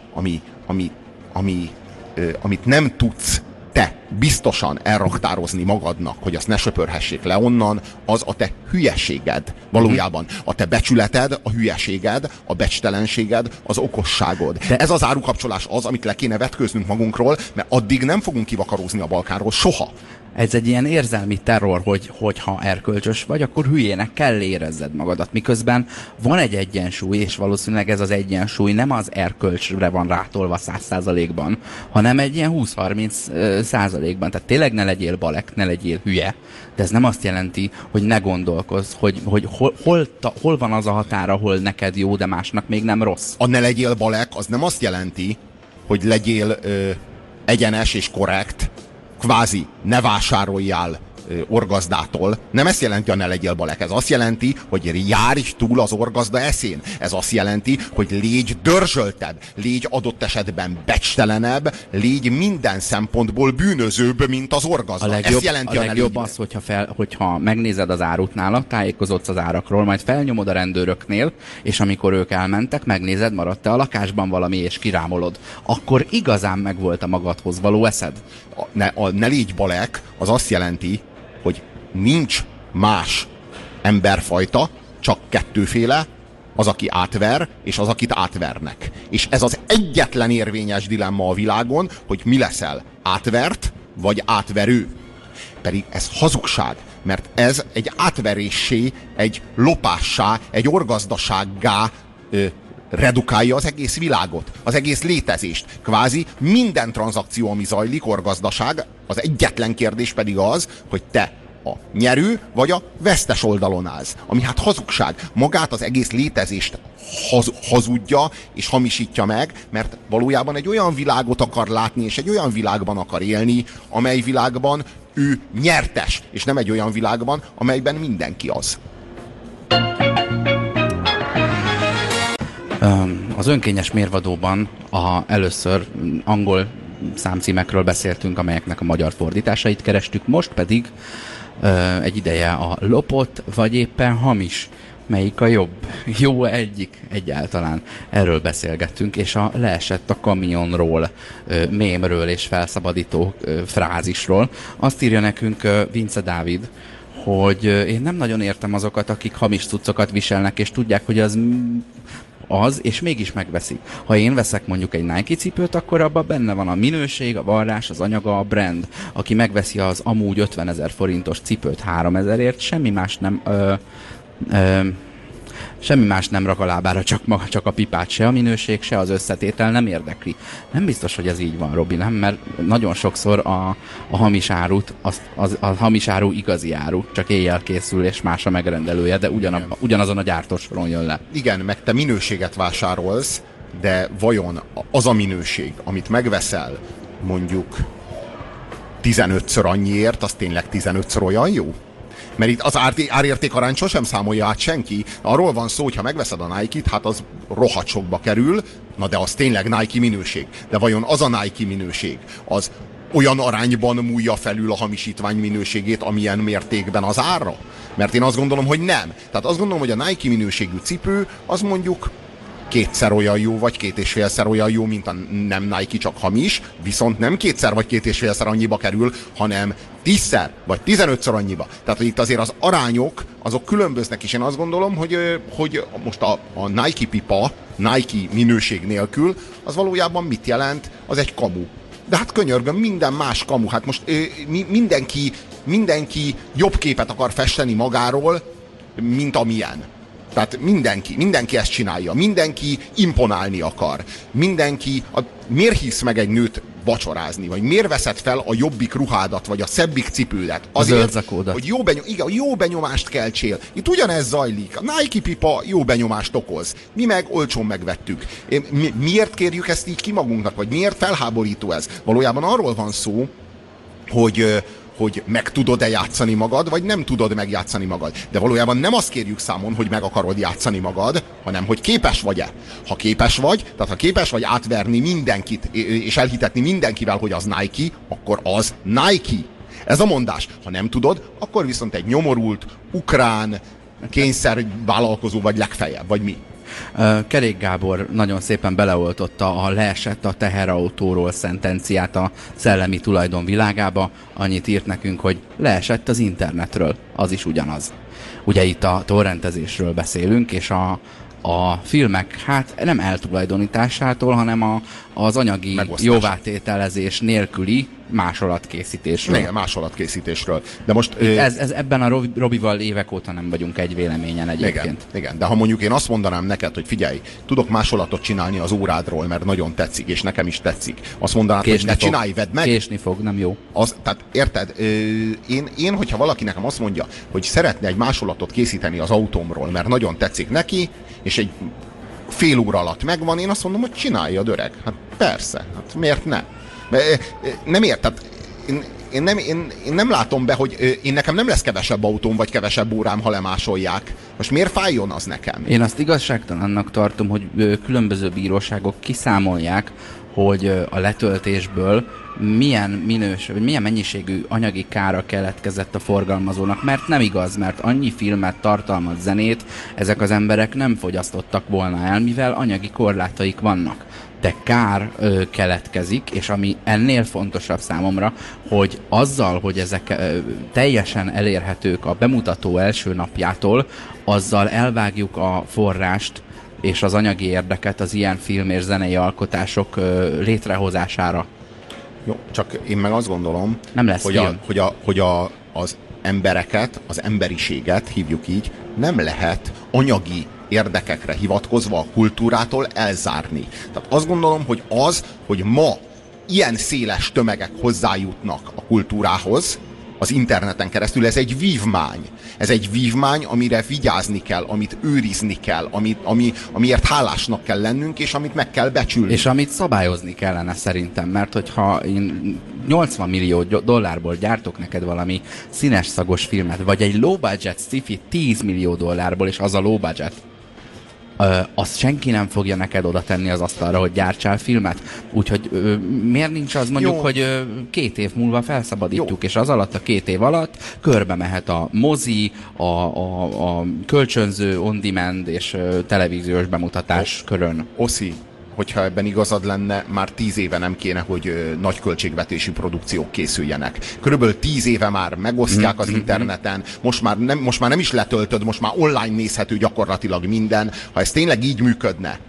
amit nem tudsz te biztosan elraktározni magadnak, hogy azt ne söpörhessék le onnan, az a te hülyeséged. Valójában a te becsületed, a hülyeséged, a becstelenséged, az okosságod. De ez az árukapcsolás az, amit le kéne vetkőznünk magunkról, mert addig nem fogunk kivakarózni a Balkánról soha. Ez egy ilyen érzelmi terror, hogy ha erkölcsös vagy, akkor hülyének kell érezzed magadat. Miközben van egy egyensúly, és valószínűleg ez az egyensúly nem az erkölcsre van rátolva 100%-ban, hanem egy ilyen 20-30%-ban. Tehát tényleg ne legyél balek, ne legyél hülye, de ez nem azt jelenti, hogy ne gondolkozz, hogy hol van az a határ, ahol neked jó, de másnak még nem rossz. A ne legyél balek, az nem azt jelenti, hogy legyél egyenes és korrekt, kvázi ne vásároljál orgazdától. Nem ezt jelenti, a ne legyél balek. Ez azt jelenti, hogy járj túl az orgazda eszén. Ez azt jelenti, hogy légy dörzsöltebb, légy adott esetben becstelenebb, légy minden szempontból bűnözőbb, mint az orgazda. Ez jelenti a legjobb az, hogyha megnézed az árut nála, tájékozódsz az árakról, majd felnyomod a rendőröknél, és amikor ők elmentek, megnézed, maradt-e a lakásban valami, és kirámolod. Akkor igazán megvolt a magadhoz való eszed. Ne légy balek, az azt jelenti, hogy nincs más emberfajta, csak kettőféle, az, aki átver, és az, akit átvernek. És ez az egyetlen érvényes dilemma a világon, hogy mi leszel, átvert, vagy átverő. Pedig ez hazugság, mert ez egy átveréssé, egy lopássá, egy orgazdasággá redukálja az egész világot, az egész létezést. Kvázi minden tranzakció, ami zajlik, orgazdaság, az egyetlen kérdés pedig az, hogy te a nyerő vagy a vesztes oldalon állsz. Ami hát hazugság. Magát az egész létezést hazudja és hamisítja meg, mert valójában egy olyan világot akar látni, és egy olyan világban akar élni, amely világban ő nyertes, és nem egy olyan világban, amelyben mindenki az. Az önkényes mérvadóban először angol számcímekről beszéltünk, amelyeknek a magyar fordításait kerestük, most pedig egy ideje a lopott, vagy éppen hamis. Melyik a jobb? Jó egyik egyáltalán. Erről beszélgettünk, és a leesett a kamionról, mémről és felszabadító frázisról. Azt írja nekünk Vince Dávid, hogy én nem nagyon értem azokat, akik hamis cuccokat viselnek, és tudják, hogy az, és mégis megveszik. Ha én veszek mondjuk egy Nike cipőt, akkor abban benne van a minőség, a varrás, az anyaga, a brand. Aki megveszi az amúgy 50 000 forintos cipőt 3 000-ért, semmi más nem rak a lábára, csak a pipát, se a minőség, se az összetétel nem érdekli. Nem biztos, hogy ez így van, Robi, nem? Mert nagyon sokszor a hamis árut, a hamis áru igazi áru, csak éjjel készül, és más a megrendelője, de ugyanazon a gyártósoron jön le. Igen, meg te minőséget vásárolsz, de vajon az a minőség, amit megveszel, mondjuk 15-ször annyiért, az tényleg 15-ször olyan jó? Mert itt az árérték arányt sosem számolja át senki. Arról van szó, hogy ha megveszed a Nike-t, hát az rohadt sokba kerül, na de az tényleg Nike minőség. De vajon az a Nike minőség, az olyan arányban múlja felül a hamisítvány minőségét, amilyen mértékben az ára? Mert én azt gondolom, hogy nem. Tehát azt gondolom, hogy a Nike minőségű cipő az mondjuk 2-szer olyan jó, vagy 2,5-szer olyan jó, mint a nem Nike, csak hamis, viszont nem 2-szer vagy 2,5-szer annyiba kerül, hanem 10-szer vagy 15-ször annyiba. Tehát, hogy itt azért az arányok, azok különböznek, és én azt gondolom, hogy most a Nike pipa, Nike minőség nélkül, az valójában mit jelent? Az egy kamu. De hát könyörgöm, minden más kamu. Hát most mindenki jobb képet akar festeni magáról, mint amilyen. Tehát mindenki ezt csinálja, mindenki imponálni akar, miért hisz meg egy nőt vacsorázni, vagy miért veszed fel a jobbik ruhádat, vagy a szebbik cipődet? Azért, hogy jó benyomást keltsél. Itt ugyanez zajlik. A Nike pipa jó benyomást okoz. Mi meg olcsón megvettük. Miért kérjük ezt így ki magunknak, vagy miért felháborító ez? Valójában arról van szó, hogy meg tudod-e játszani magad, vagy nem tudod megjátszani magad. De valójában nem azt kérjük számon, hogy meg akarod játszani magad, hanem hogy képes vagy-e. Ha képes vagy, tehát ha képes vagy átverni mindenkit, és elhitetni mindenkivel, hogy az Nike, akkor az Nike. Ez a mondás. Ha nem tudod, akkor viszont egy nyomorult, ukrán, kényszervállalkozó vagy legfeljebb, vagy mi. Kerék Gábor nagyon szépen beleoltotta a leesett a teherautóról szentenciát a szellemi tulajdon világába. Annyit írt nekünk, hogy leesett az internetről. Az is ugyanaz. Ugye itt a torrentezésről beszélünk, és a filmek hát nem eltulajdonításától, hanem az anyagi jóvátételezés nélküli másolatkészítésről. Igen, másolatkészítésről. De most ez ebben a Robival évek óta nem vagyunk egy véleményen egyébként. Igen, de ha mondjuk én azt mondanám neked, hogy figyelj, tudok másolatot csinálni az órádról, mert nagyon tetszik, és nekem is tetszik. Azt mondanád, hogy ne csinálj, vedd meg. Késni fog, nem jó. Tehát érted, én, hogyha valaki nekem azt mondja, hogy szeretne egy másolatot készíteni az autómról, mert nagyon tetszik neki, és egy fél óra alatt megvan, én azt mondom, hogy csináljad, öreg. Hát persze, hát miért ne? Nem érted? Én nem látom be, hogy nekem nem lesz kevesebb autóm, vagy kevesebb órám, ha lemásolják. Most miért fájjon az nekem? Én azt igazságtalannak tartom, hogy különböző bíróságok kiszámolják, hogy a letöltésből milyen mennyiségű anyagi kára keletkezett a forgalmazónak, mert nem igaz, mert annyi filmet, tartalmat, zenét ezek az emberek nem fogyasztottak volna el, mivel anyagi korlátaik vannak. De kár keletkezik, és ami ennél fontosabb számomra, hogy azzal, hogy ezek teljesen elérhetők a bemutató első napjától, azzal elvágjuk a forrást és az anyagi érdeket az ilyen film és zenei alkotások létrehozására. Jó, csak én meg azt gondolom, nem lesz hogy az embereket, az emberiséget, hívjuk így, nem lehet anyagi érdekekre hivatkozva a kultúrától elzárni. Tehát azt gondolom, hogy az, hogy ma ilyen széles tömegek hozzájutnak a kultúrához, az interneten keresztül, ez egy vívmány. Ez egy vívmány, amire vigyázni kell, amit őrizni kell, amiért hálásnak kell lennünk, és amit meg kell becsülni. És amit szabályozni kellene szerintem, mert hogyha én 80 millió dollárból gyártok neked valami színes szagos filmet, vagy egy low budget sci-fi 10 millió dollárból, és az a low budget, azt senki nem fogja neked oda tenni az asztalra, hogy gyártsál filmet. Úgyhogy miért nincs az mondjuk, jó, hogy 2 év múlva felszabadítjuk, jó, és az alatt a 2 év alatt körbe mehet a mozi, a kölcsönző, on-demand és televíziós bemutatás körön. Oszi, hogyha ebben igazad lenne, már 10 éve nem kéne, hogy nagy költségvetésű produkciók készüljenek. Körülbelül 10 éve már megosztják az interneten, most már nem is letöltöd, most már online nézhető gyakorlatilag minden. Ha ez tényleg így működne,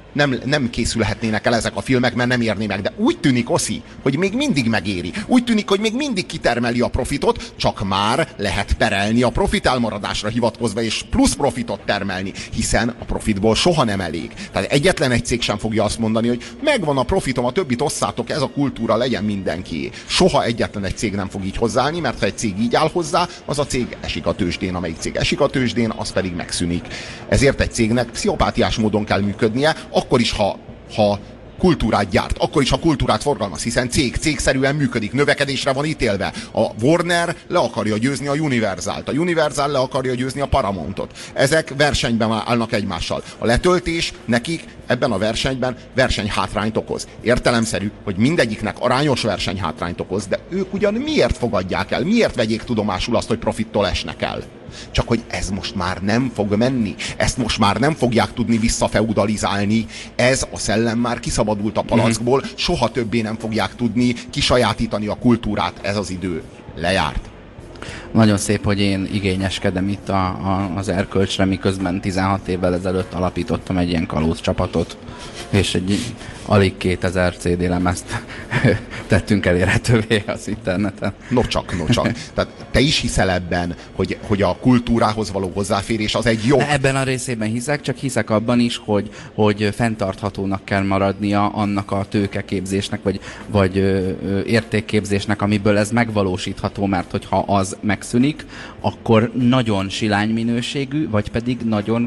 nem készülhetnének el ezek a filmek, mert nem érné meg. De úgy tűnik, Oszi, hogy még mindig megéri. Úgy tűnik, hogy még mindig kitermeli a profitot, csak már lehet perelni a profit elmaradásra hivatkozva, és plusz profitot termelni, hiszen a profitból soha nem elég. Tehát egyetlen egy cég sem fogja azt mondani, hogy megvan a profitom, a többit osszátok, ez a kultúra legyen mindenkié. Soha egyetlen egy cég nem fog így hozzáállni, mert ha egy cég így áll hozzá, az a cég esik a tőzsdén, amelyik cég esik a tőzsdén, az pedig megszűnik. Ezért egy cégnek pszichopátiás módon kell működnie, akkor is, ha kultúrát gyárt, akkor is, ha kultúrát forgalmaz, hiszen cégszerűen működik, növekedésre van ítélve. A Warner le akarja győzni a Universalt, a Universal le akarja győzni a Paramountot. Ezek versenyben állnak egymással. A letöltés nekik ebben a versenyben versenyhátrányt okoz. Értelemszerű, hogy mindegyiknek arányos versenyhátrányt okoz, de ők ugyan miért fogadják el, miért vegyék tudomásul azt, hogy profittól esnek el? Csak hogy ez most már nem fog menni, ezt most már nem fogják tudni visszafeudalizálni, ez a szellem már kiszabadult a palackból, soha többé nem fogják tudni kisajátítani a kultúrát, ez az idő lejárt. Nagyon szép, hogy én igényeskedem itt az erkölcsre, miközben 16 évvel ezelőtt alapítottam egy ilyen kalóz csapatot, és egy alig 2000 CD lemezt tettünk elérhetővé az interneten. Nocsak. Tehát te is hiszel ebben, hogy a kultúrához való hozzáférés az egy jog? Ebben a részében hiszek, csak hiszek abban is, hogy fenntarthatónak kell maradnia annak a tőkeképzésnek, vagy értékképzésnek, amiből ez megvalósítható, mert hogyha az megszűnik, akkor nagyon silány minőségű, vagy pedig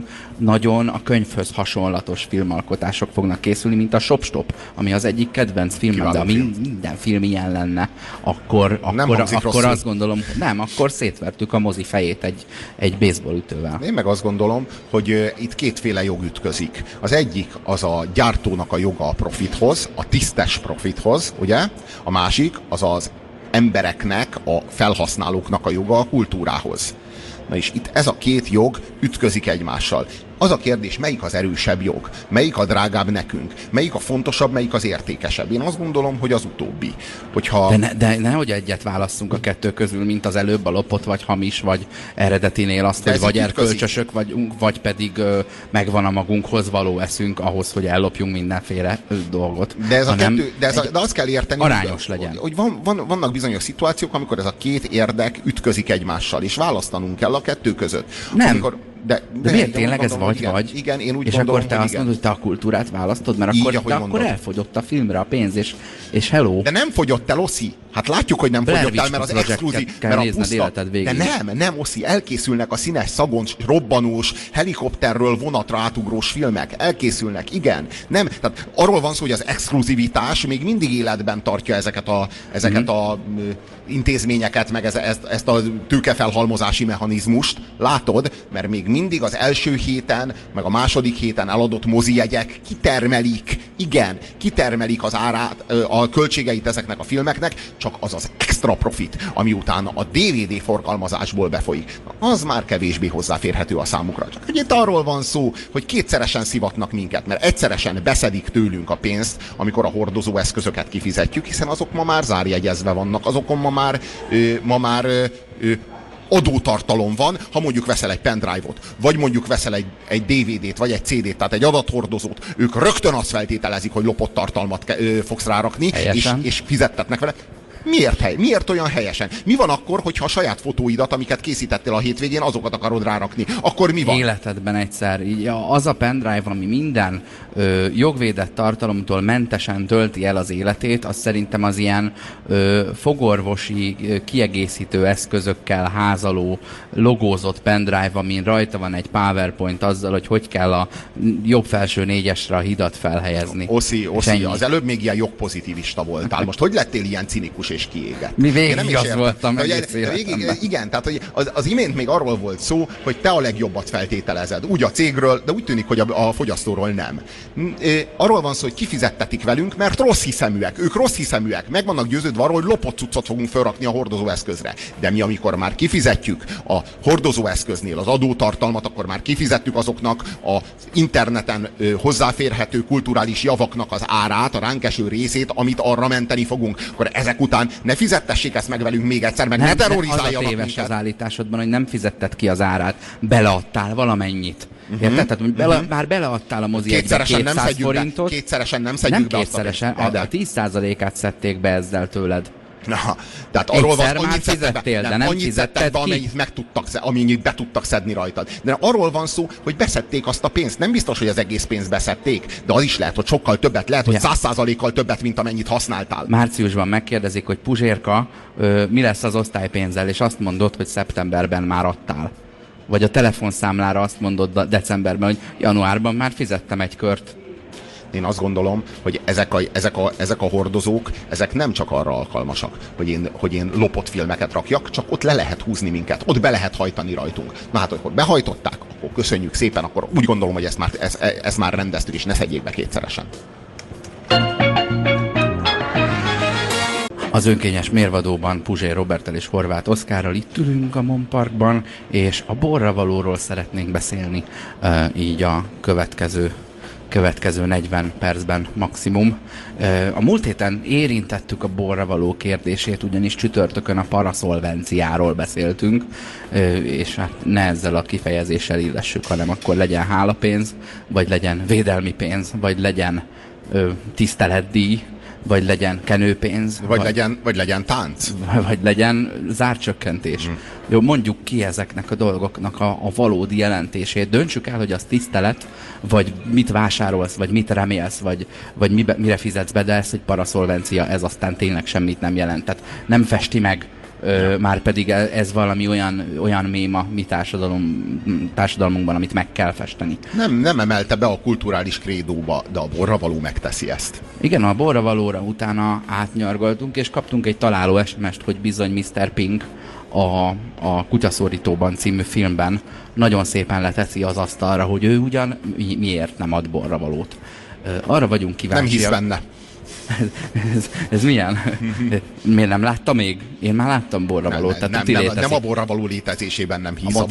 nagyon a könyvhöz hasonlatos filmalkotások fognak készülni, mint a Shopstop, ami az egyik kedvenc filmem, de minden film ilyen lenne, akkor azt gondolom, akkor szétvertük a mozi fejét egy baseballütővel. Én meg azt gondolom, hogy itt kétféle jog ütközik. Az egyik az a gyártónak a joga a profithoz, a tisztes profithoz, ugye? A másik az az embereknek, a felhasználóknak a joga a kultúrához. Na és itt ez a két jog ütközik egymással. Az a kérdés, melyik az erősebb jog? Melyik a drágább nekünk? Melyik a fontosabb, melyik az értékesebb? Én azt gondolom, hogy az utóbbi. Hogyha... De nehogy egyet válasszunk a kettő közül, mint az előbb a lopott, vagy hamis, vagy eredetinél azt, hogy vagy erkölcsösök, vagy pedig megvan a magunkhoz való eszünk ahhoz, hogy ellopjunk mindenféle dolgot. De ez a kettő, de azt kell érteni, arányos legyen. Hogy vannak bizonyos szituációk, amikor ez a két érdek ütközik egymással, és választanunk kell a kettő között. Nem. De miért tényleg ez vagy? Igen, én úgy és gondolom, akkor te azt mondod, hogy te a kultúrát választod, mert akkor elfogyott a filmre a pénz, és hello. De nem fogyott el, Oszi. Hát látjuk, hogy nem fogyott el, mert az exkluzív, mert a puszta. De nem, Oszi, elkészülnek a színes, szagons, robbanós, helikopterről vonatra átugrós filmek. Elkészülnek, igen. Nem, tehát arról van szó, hogy az exkluzivitás még mindig életben tartja ezeket a intézményeket, meg ezt a tőkefelhalmozási mechanizmust. Látod, mert még mindig az első héten, meg a második héten eladott mozijegyek kitermelik az árát, a költségeit ezeknek a filmeknek, csak az az extra profit, ami utána a DVD forgalmazásból befolyik, az már kevésbé hozzáférhető a számukra. Csak hogy itt arról van szó, hogy kétszeresen szivatnak minket, mert egyszeresen beszedik tőlünk a pénzt, amikor a hordozó eszközöket kifizetjük, hiszen azok ma már zárjegyezve vannak, azokon ma már adótartalom van, ha mondjuk veszel egy pendrive-ot, vagy mondjuk veszel egy DVD-t, vagy egy CD-t, tehát egy adathordozót, ők rögtön azt feltételezik, hogy lopott tartalmat fogsz rárakni, és fizettetnek vele. Miért olyan helyesen? Mi van akkor, hogyha a saját fotóidat, amiket készítettél a hétvégén, azokat akarod rárakni? Akkor mi van? Életedben egyszer. Így az a pendrive, ami minden jogvédett tartalomtól mentesen tölti el az életét, az szerintem az ilyen fogorvosi kiegészítő eszközökkel házaló, logózott pendrive, amin rajta van egy PowerPoint azzal, hogy kell a jobb felső négyesre a hidat felhelyezni. Oszi, az előbb még ilyen jogpozitivista voltál. Most hogy lettél ilyen cinikus és kiégett? Mi végig az voltam egész életemben. Igen, tehát hogy az imént még arról volt szó, hogy te a legjobbat feltételezed. Úgy a cégről, de úgy tűnik, hogy a fogyasztóról nem. Arról van szó, hogy kifizettetik velünk, mert rossz hiszeműek. Ők rossz hiszeműek. Meg vannak győződve arról, hogy lopott cuccot fogunk felrakni a hordozóeszközre. De mi, amikor már kifizetjük a hordozóeszköznél az adótartalmat, akkor már kifizettük azoknak az interneten hozzáférhető kulturális javaknak az árát, a ránk eső részét, amit arra menteni fogunk. Akkor ezek után ne fizettessék ezt meg velünk még egyszer, meg ne terrorizáljanak minket. Az a téves minket. az állításodban, hogy nem fizetted ki az árát, beleadtál valamennyit. Érted? Tehát már beleadtál a mozi egybe 200 forintot. Kétszeresen nem szedjük be kétszeresen, a 10%-át szedték be ezzel tőled. Na, tehát arról van, annyit fizettél, de nem fizetted ki. Amennyit be tudtak szedni rajtad. De arról van szó, hogy beszedték azt a pénzt. Nem biztos, hogy az egész pénzt beszedték, de az is lehet, hogy sokkal többet, lehet, hogy 100%-kal többet, mint amennyit használtál. Márciusban megkérdezik, hogy Puzsérka, mi lesz az osztálypénzzel, és azt mondod, hogy szeptemberben már adtál. Vagy a telefonszámlára azt mondod decemberben, hogy januárban már fizettem egy kört. Én azt gondolom, hogy ezek a hordozók, ezek nem csak arra alkalmasak, hogy én lopott filmeket rakjak, csak ott le lehet húzni minket, ott be lehet hajtani rajtunk. Na hát, hogy behajtották, akkor köszönjük szépen, akkor úgy gondolom, hogy ezt már rendeztük, és ne szedjék be kétszeresen. Az önkényes mérvadóban Puzsér Roberttel és Horváth Oszkárral itt ülünk a Mon Parkban, és a borra valóról szeretnénk beszélni így a következő 40 percben maximum. A múlt héten érintettük a borra való kérdését, ugyanis csütörtökön a paraszolvenciáról beszéltünk, és hát ne ezzel a kifejezéssel illessük, hanem akkor legyen hálapénz, vagy legyen védelmi pénz, vagy legyen tiszteletdíj, vagy legyen kenőpénz. Vagy legyen tánc. Vagy legyen zárcsökkentés. Jó, mondjuk ki ezeknek a dolgoknak a valódi jelentését. Döntsük el, hogy az tisztelet, vagy mit vásárolsz, vagy mit remélsz, vagy mire fizetsz be, de ez egy paraszolvencia, ez aztán tényleg semmit nem jelent. Tehát nem festi meg, már pedig ez valami olyan mém a mi társadalmunkban, amit meg kell festeni. Nem emelte be a kulturális krédóba, de a borravaló megteszi ezt. Igen, a borravalóra utána átnyargaltunk, és kaptunk egy találó SMS-t, hogy bizony Mr. Pink a Kutyaszorítóban című filmben nagyon szépen leteszi az asztalra, hogy ő ugyan miért nem ad borravalót. Arra vagyunk kíváncsiak. Nem hisz benne. Ez milyen? Miért nem látta még? Én már láttam borravalót. Nem a borravaló létezésében nem hisz.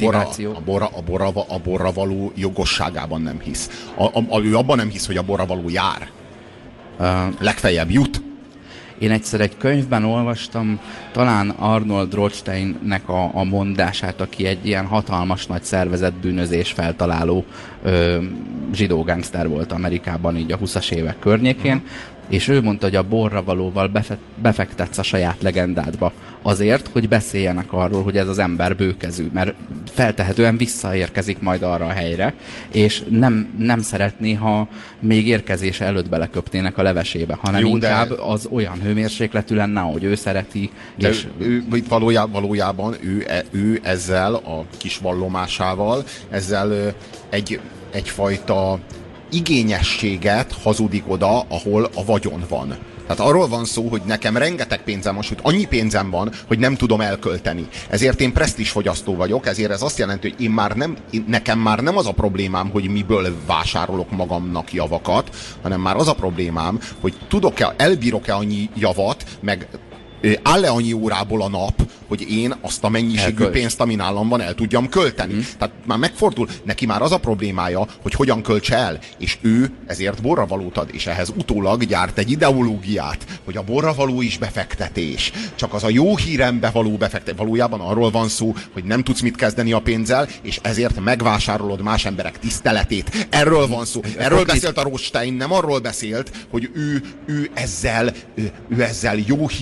A borravaló jogosságában nem hisz. Ő abban nem hisz, hogy a borravaló jár. Legfeljebb jut. Én egyszer egy könyvben olvastam, talán Arnold Rothsteinnek a mondását, aki egy ilyen hatalmas nagy szervezett bűnözés feltaláló zsidó gangster volt Amerikában így a 20-as évek környékén, és ő mondta, hogy a borravalóval befektetsz a saját legendádba azért, hogy beszéljenek arról, hogy ez az ember bőkezű, mert feltehetően visszaérkezik majd arra a helyre, és nem szeretné, ha még érkezése előtt beleköpnének a levesébe, hanem inkább az olyan hőmérsékletű lenne, ahogy ő szereti. És valójában ő ezzel a kis vallomásával, ezzel egyfajta igényességet hazudik oda, ahol a vagyon van. Tehát arról van szó, hogy nekem rengeteg pénzem van, sőt annyi pénzem van, hogy nem tudom elkölteni. Ezért én presztízsfogyasztó vagyok, ezért ez azt jelenti, hogy nekem már nem az a problémám, hogy miből vásárolok magamnak javakat, hanem már az a problémám, hogy elbírok-e annyi javat, meg áll-e annyi órából a nap, hogy én azt a mennyiségű pénzt, ami nálam van, el tudjam költeni. Tehát már megfordul, neki már az a problémája, hogy hogyan költse el, és ő ezért borravalót ad, és ehhez utólag gyárt egy ideológiát, hogy a borravaló is befektetés. Csak az a jó hírembe való befektetés. Valójában arról van szó, hogy nem tudsz mit kezdeni a pénzzel, és ezért megvásárolod más emberek tiszteletét. Erről van szó. Erről beszélt a Rothstein, nem arról beszélt, hogy ő ezzel jó hírt vásárol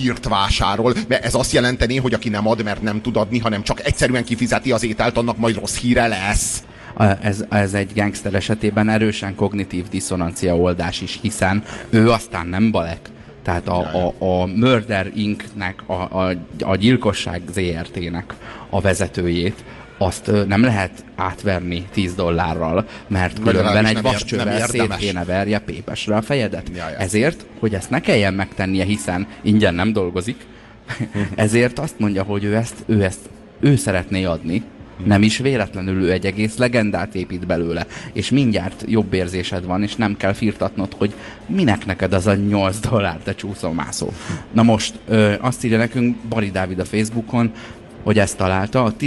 vásárol, mert ez azt jelenteni, hogy aki nem ad, mert nem tud adni, hanem csak egyszerűen kifizeti az ételt, annak majd rossz híre lesz. Ez egy gangster esetében erősen kognitív diszonancia oldás is, hiszen ő aztán nem Balek. Tehát a Murder Inc.-nek, a gyilkosság ZRT-nek a vezetőjét, azt nem lehet átverni $10, mert különben egy vascsővel szét kéne verje Pépesre a fejedet. Ezért, hogy ezt ne kelljen megtennie, hiszen ingyen nem dolgozik, ezért azt mondja, hogy ő szeretné adni, nem is véletlenül ő egy egész legendát épít belőle, és mindjárt jobb érzésed van, és nem kell firtatnod, hogy minek neked az a $8, te csúszómászó. Na most, azt írja nekünk Bari Dávid a Facebookon, hogy ezt találta, a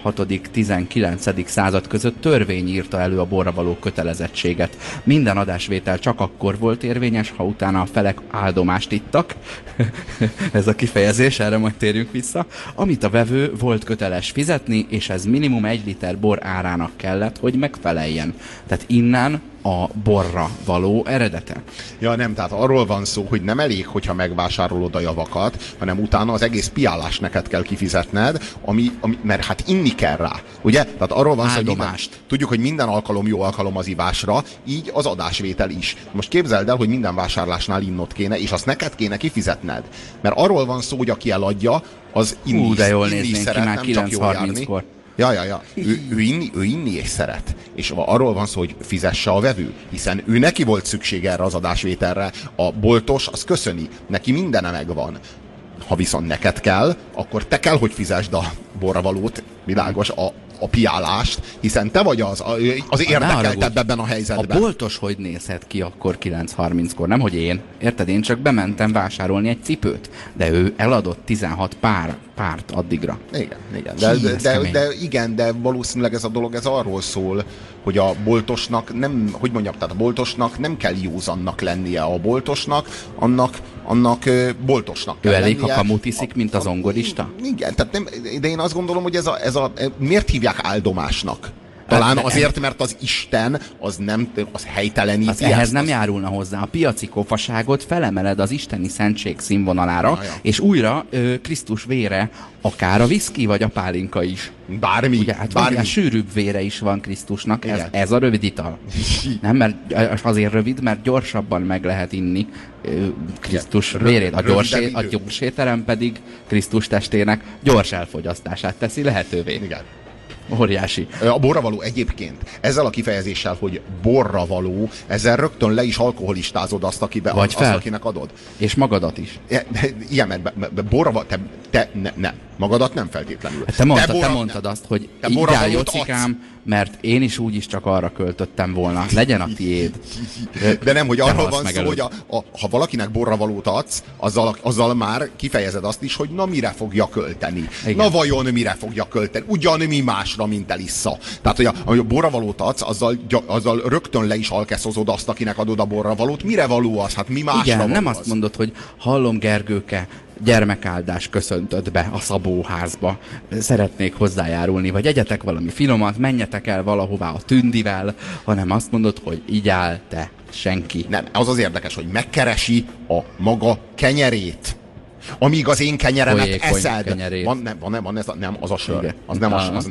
16.-19. század között törvény írta elő a borra való kötelezettséget. Minden adásvétel csak akkor volt érvényes, ha utána a felek áldomást ittak. Ez a kifejezés, erre majd térjünk vissza. Amit a vevő volt köteles fizetni, és ez minimum 1 liter bor árának kellett, hogy megfeleljen. Tehát innen a borra való eredete. Ja, nem, tehát arról van szó, hogy nem elég, hogyha megvásárolod a javakat, hanem utána az egész piálást neked kell kifizetned, mert hát inni kell rá. Ugye? Tehát arról van szó, hogy tudjuk, hogy minden alkalom jó alkalom az ivásra, így az adásvétel is. Most képzeld el, hogy minden vásárlásnál innod kéne, és azt neked kéne kifizetned. Mert arról van szó, hogy aki eladja, az inni, de jól inni szeret, már nem csak jól járni. Ja. Ő inni és szeret. És arról van szó, hogy fizesse a vevő, hiszen ő neki volt szüksége erre az adásvételre. A boltos az köszöni, neki mindene megvan. Ha viszont neked kell, akkor te kell, hogy fizesd a borravalót, világos, a piálást, hiszen te vagy az érdekeltebb ebben a helyzetben. A boltos hogy nézhet ki akkor 9:30-kor? Nem, hogy én. Érted? Én csak bementem vásárolni egy cipőt, de ő eladott 16 párt addigra. Igen, de valószínűleg ez a dolog ez arról szól, hogy a boltosnak nem, hogy mondjam, tehát a boltosnak nem kell józannak lennie, a boltosnak, annak boltosnak kell lennie. Ő elég, ha kamut iszik, mint az ongorista? Igen, tehát nem, de én azt gondolom, hogy miért hívják áldomásnak? Talán azért, mert az Isten az helyteleníti. Ehhez nem járulna hozzá. A piaci kofaságot felemeled az isteni szentség színvonalára, és újra Krisztus vére, akár a viszki vagy a pálinka is. Bármi. Ugye, bármi. Sűrűbb vére is van Krisztusnak, ez a rövid ital. Nem, mert azért rövid, mert gyorsabban meg lehet inni Krisztus vérét. A gyors étterem pedig Krisztus testének gyors elfogyasztását teszi lehetővé. Igen. Óriási. A borravaló egyébként, ezzel a kifejezéssel, hogy borravaló, ezzel rögtön le is alkoholistázod azt, akinek adod. És magadat is. Igen, mert borravaló, magadat nem feltétlenül. Te mondtad azt, hogy így áll, Jocikám, mert én is úgyis csak arra költöttem volna. Legyen a tiéd. De nem, hogy arról van szó, hogy ha valakinek borravalót adsz, azzal már kifejezed azt is, hogy na mire fogja költeni. Igen. Na vajon mire fogja költeni? Ugyan mi másra, mint elissza. Tehát, hogy a borravalót adsz, azzal rögtön le is alkeszozod azt, akinek adod a borravalót. Mire való az? Hát mi másra igen, való nem az? Azt mondod, hogy hallom, Gergőke, gyermekáldás köszöntött be a szabóházba. Szeretnék hozzájárulni, vagy egyetek valami finomat, menjetek el valahová a tündivel, hanem azt mondod, hogy így áll te, senki. Nem, az érdekes, hogy megkeresi a maga kenyerét. Amíg az én kenyeremet eszed. Van ez nem, az a sör. Igen. Az nem az,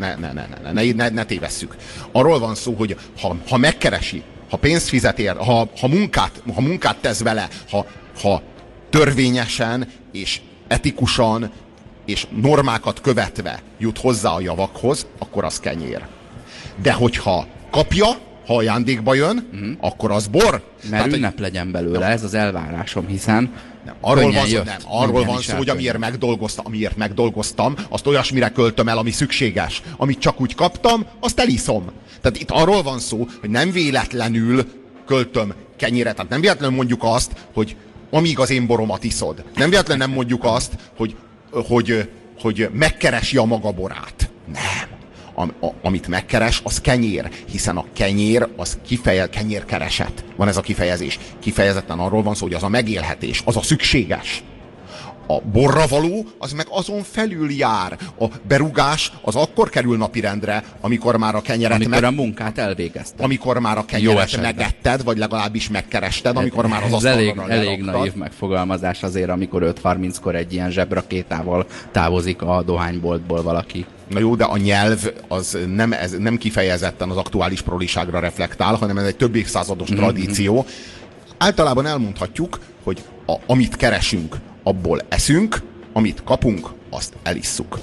ne tévesszük. Arról van szó, hogy ha megkeresi, ha pénzt fizet ér, ha munkát tesz vele, ha törvényesen és etikusan és normákat követve jut hozzá a javakhoz, akkor az kenyér. De hogyha kapja, ha ajándékba jön, akkor az bor. Mert ünnep legyen belőle, ez az elvárásom, hiszen arról van szó, hogy amiért megdolgoztam, azt olyasmire költöm el, ami szükséges. Amit csak úgy kaptam, azt eliszom. Tehát itt arról van szó, hogy nem véletlenül költöm kenyére. Tehát nem véletlenül mondjuk azt, hogy amíg az én boromat iszod. Nem véletlenül nem mondjuk azt, hogy megkeresi a maga borát. Nem. Amit megkeres, az kenyér, hiszen a kenyér az kenyérkereset. Van ez a kifejezés. Kifejezetten arról van szó, hogy az a megélhetés, az a szükséges. A borravaló az meg azon felül jár. A berugás az akkor kerül napirendre, amikor már a kenyeret a munkát elvégezted. Amikor már a kenyeret megetted, vagy legalábbis megkerested, amikor már az asztalra elég naív megfogalmazás azért, amikor 5:30-kor egy ilyen zsebrakétával távozik a dohányboltból valaki. Na jó, de a nyelv az nem kifejezetten az aktuális proliságra reflektál, hanem ez egy több évszázados tradíció. Általában elmondhatjuk, hogy amit keresünk, abból eszünk, amit kapunk, azt elisszuk.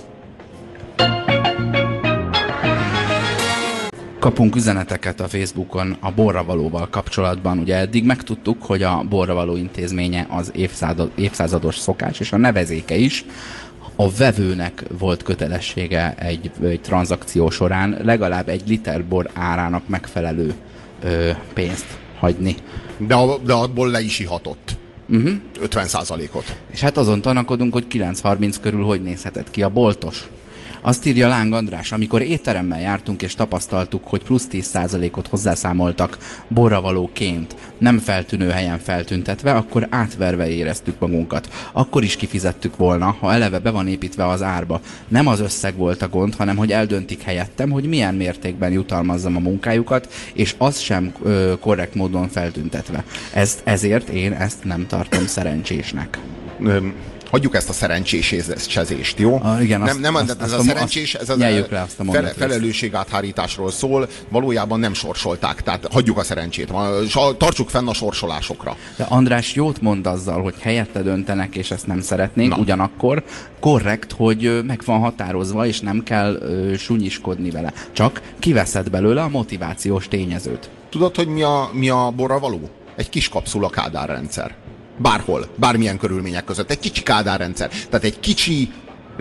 Kapunk üzeneteket a Facebookon a borravalóval kapcsolatban. Ugye eddig megtudtuk, hogy a borravaló intézménye az évszázados szokás, és a nevezéke is. A vevőnek volt kötelessége egy tranzakció során legalább egy liter bor árának megfelelő pénzt hagyni. De abból le is ihatott. 50%-ot. És hát azon tanakodunk, hogy 9:30 körül hogy nézhetett ki a boltos. Azt írja Láng András, amikor étteremmel jártunk és tapasztaltuk, hogy plusz 10%-ot hozzászámoltak borravalóként, nem feltűnő helyen feltüntetve, akkor átverve éreztük magunkat. Akkor is kifizettük volna, ha eleve be van építve az árba. Nem az összeg volt a gond, hanem hogy eldöntik helyettem, hogy milyen mértékben jutalmazzam a munkájukat, és az sem korrekt módon feltüntetve. Ezért én ezt nem tartom szerencsésnek. Hagyjuk ezt a szerencsésezést, jó? Igen, ez a szerencsés, ez a felelősségáthárításról szól, valójában nem sorsolták, tehát hagyjuk a szerencsét, tartsuk fenn a sorsolásokra. De András jót mond azzal, hogy helyette döntenek, és ezt nem szeretnénk, ugyanakkor korrekt, hogy meg van határozva, és nem kell sunyiskodni vele. Csak kiveszed belőle a motivációs tényezőt. Tudod, hogy mi a borravaló? Egy kis kapszula Kádár rendszer. Bárhol, bármilyen körülmények között. Egy kicsi Kádár rendszer. Tehát egy kicsi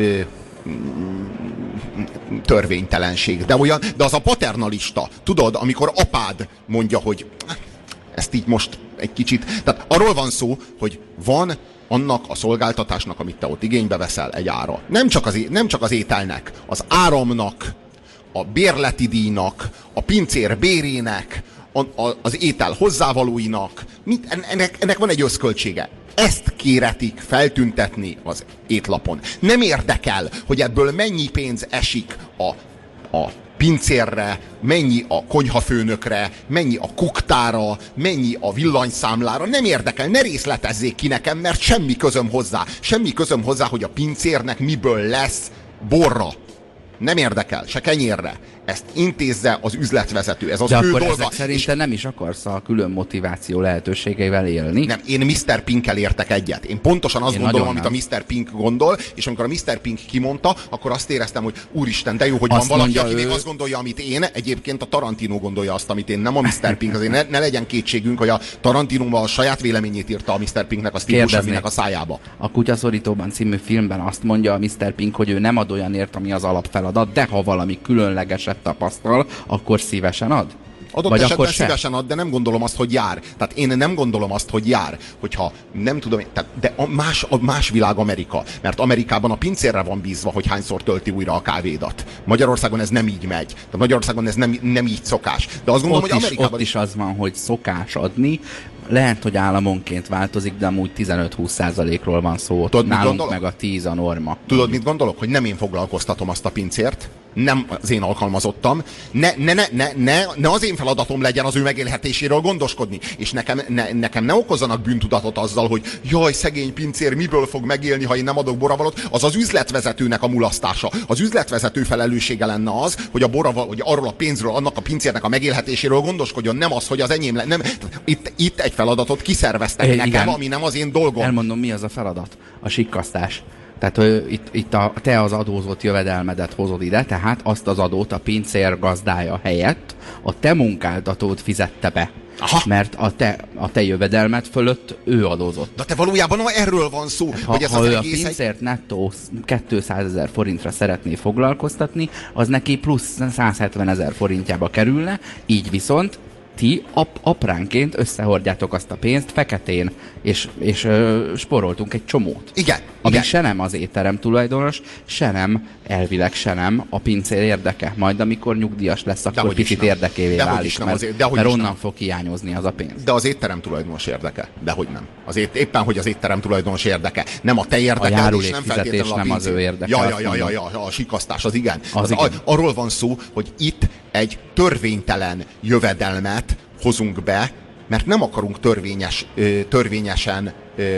törvénytelenség. De az a paternalista. Tudod, amikor apád mondja, hogy ezt így most egy kicsit... Tehát arról van szó, hogy van annak a szolgáltatásnak, amit te ott igénybe veszel, egy ára. Nem csak az ételnek, az áramnak, a bérleti díjnak, a pincér bérének, az étel hozzávalóinak, ennek van egy összköltsége. Ezt kéretik feltüntetni az étlapon. Nem érdekel, hogy ebből mennyi pénz esik a pincérre, mennyi a konyhafőnökre, mennyi a kuktára, mennyi a villanyszámlára. Nem érdekel, ne részletezzék ki nekem, mert semmi közöm hozzá. Semmi közöm hozzá, hogy a pincérnek miből lesz borra. Nem érdekel, se kenyérre. Ezt intézze az üzletvezető. Ez az ő dolga. Ezek szerint te nem is akarsz a külön motiváció lehetőségeivel élni? Nem, én Mr. Pinkkel értek egyet. Én pontosan azt gondolom, amit a Mr. Pink gondol, és amikor a Mr. Pink kimondta, akkor azt éreztem, hogy úristen, de jó, hogy van valaki, aki még azt gondolja, amit én. Egyébként a Tarantino gondolja azt, amit én, nem a Mr. Pink. Azért ne legyen kétségünk, hogy a Tarantino a saját véleményét írta a Mr. Pinknek a stílusaminek a szájába. A Kutyaszorítóban című filmben azt mondja a Mr. Pink, hogy ő nem ad olyanért, ami az alapfeladat, de ha valami különlegeset tapasztal, akkor szívesen ad? Adott vagy esetben szívesen ad, de nem gondolom azt, hogy jár. Tehát én nem gondolom azt, hogy jár, hogyha nem tudom, de más világ Amerika. Mert Amerikában a pincérre van bízva, hogy hányszor tölti újra a kávédat. Magyarországon ez nem így megy. Tehát Magyarországon ez nem így szokás. De azt gondolom, hogy Amerikában... Ott is az van, hogy szokás adni. Lehet, hogy államonként változik, de amúgy 15-20%-ról van szó. Tudod, nálunk meg a 10 a norma. Tudod, mit gondolok? Hogy nem én foglalkoztatom azt a pincért, nem az én alkalmazottam, ne az én feladatom legyen az ő megélhetéséről gondoskodni. És nekem ne okozzanak bűntudatot azzal, hogy jaj, szegény pincér, miből fog megélni, ha én nem adok borravalót. Az az üzletvezetőnek a mulasztása. Az üzletvezető felelőssége lenne az, hogy hogy arról a pénzről, annak a pincérnek a megélhetéséről gondoskodjon, nem az, hogy az enyém nem. Itt egy feladatot kiszerveztek nekem, igen, ami nem az én dolgom. Elmondom, mi az a feladat? A sikkasztás. Tehát itt te az adózott jövedelmedet hozod ide, tehát azt az adót a pincér gazdája helyett a te munkáltatód fizette be. Aha. Mert a te jövedelmed fölött ő adózott. De te valójában erről van szó. Hogy ez ha ő a pincért nettó 200 000 forintra szeretné foglalkoztatni, az neki plusz 170 000 forintjába kerülne, így viszont ti apránként összehordjátok azt a pénzt feketén, és sporoltunk egy csomót. Igen. Ami igen. se nem az étterem tulajdonos, se nem, elvileg se nem a pincér érdeke. Majd amikor nyugdíjas lesz, akkor picit érdekévé válik, mert onnan fog hiányozni az a pénz. De az étterem tulajdonos érdeke. Dehogy nem. Éppen, hogy az étterem tulajdonos érdeke. Nem a te érdeked, és nem feltétlenül a nem az ő érdeke. A sikasztás, az igen. Igen. Arról van szó, hogy itt egy törvénytelen jövedelmet hozunk be, mert nem akarunk törvényesen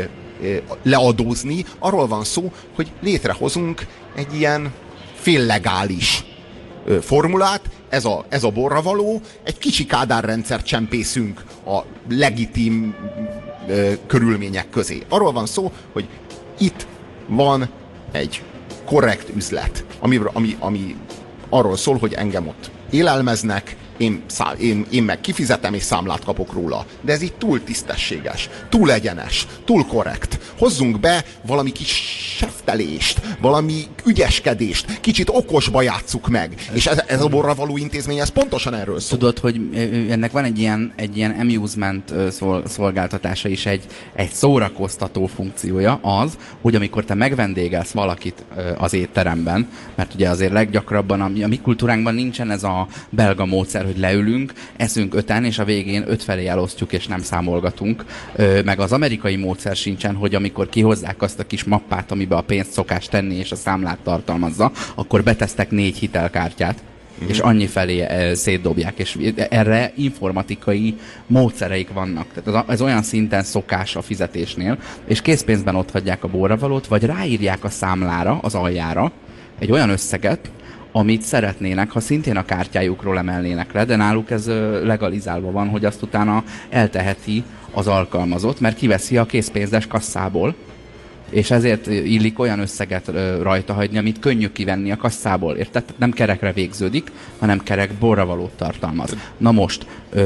leadózni. Arról van szó, hogy létrehozunk egy ilyen féllegális formulát, ez a borravaló, egy kicsi kádárrendszert csempészünk a legitim körülmények közé. Arról van szó, hogy itt van egy korrekt üzlet, ami arról szól, hogy engem ott élelmeznek, én meg kifizetem és számlát kapok róla. De ez így túl tisztességes, túl egyenes, túl korrekt. Hozzunk be valami kis seftelést, valami ügyeskedést, kicsit okosba játsszuk meg. És ez a borravaló intézmény, ez pontosan erről szól. Tudod, hogy ennek van egy ilyen amusement szolgáltatása is, egy szórakoztató funkciója az, hogy amikor te megvendégelsz valakit az étteremben, mert ugye azért leggyakrabban a mi kultúránkban nincsen ez a belga módszer, hogy leülünk, eszünk 5-en, és a végén 5 felé elosztjuk, és nem számolgatunk. Meg az amerikai módszer sincsen, hogy amikor kihozzák azt a kis mappát, amiben a pénzt szokás tenni, és a számlát tartalmazza, akkor betesztek 4 hitelkártyát, és annyi felé szétdobják, és erre informatikai módszereik vannak. Tehát ez olyan szinten szokás a fizetésnél, és készpénzben ott hagyják a borravalót, vagy ráírják a számlára, az aljára egy olyan összeget, amit szeretnének, ha szintén a kártyájukról emelnének le, de náluk ez legalizálva van, hogy azt utána elteheti az alkalmazott, mert kiveszi a készpénzes kasszából, és ezért illik olyan összeget rajta hagyni, amit könnyű kivenni a kasszából. Érted? Nem kerekre végződik, hanem kerek borravalót tartalmaz. Na most,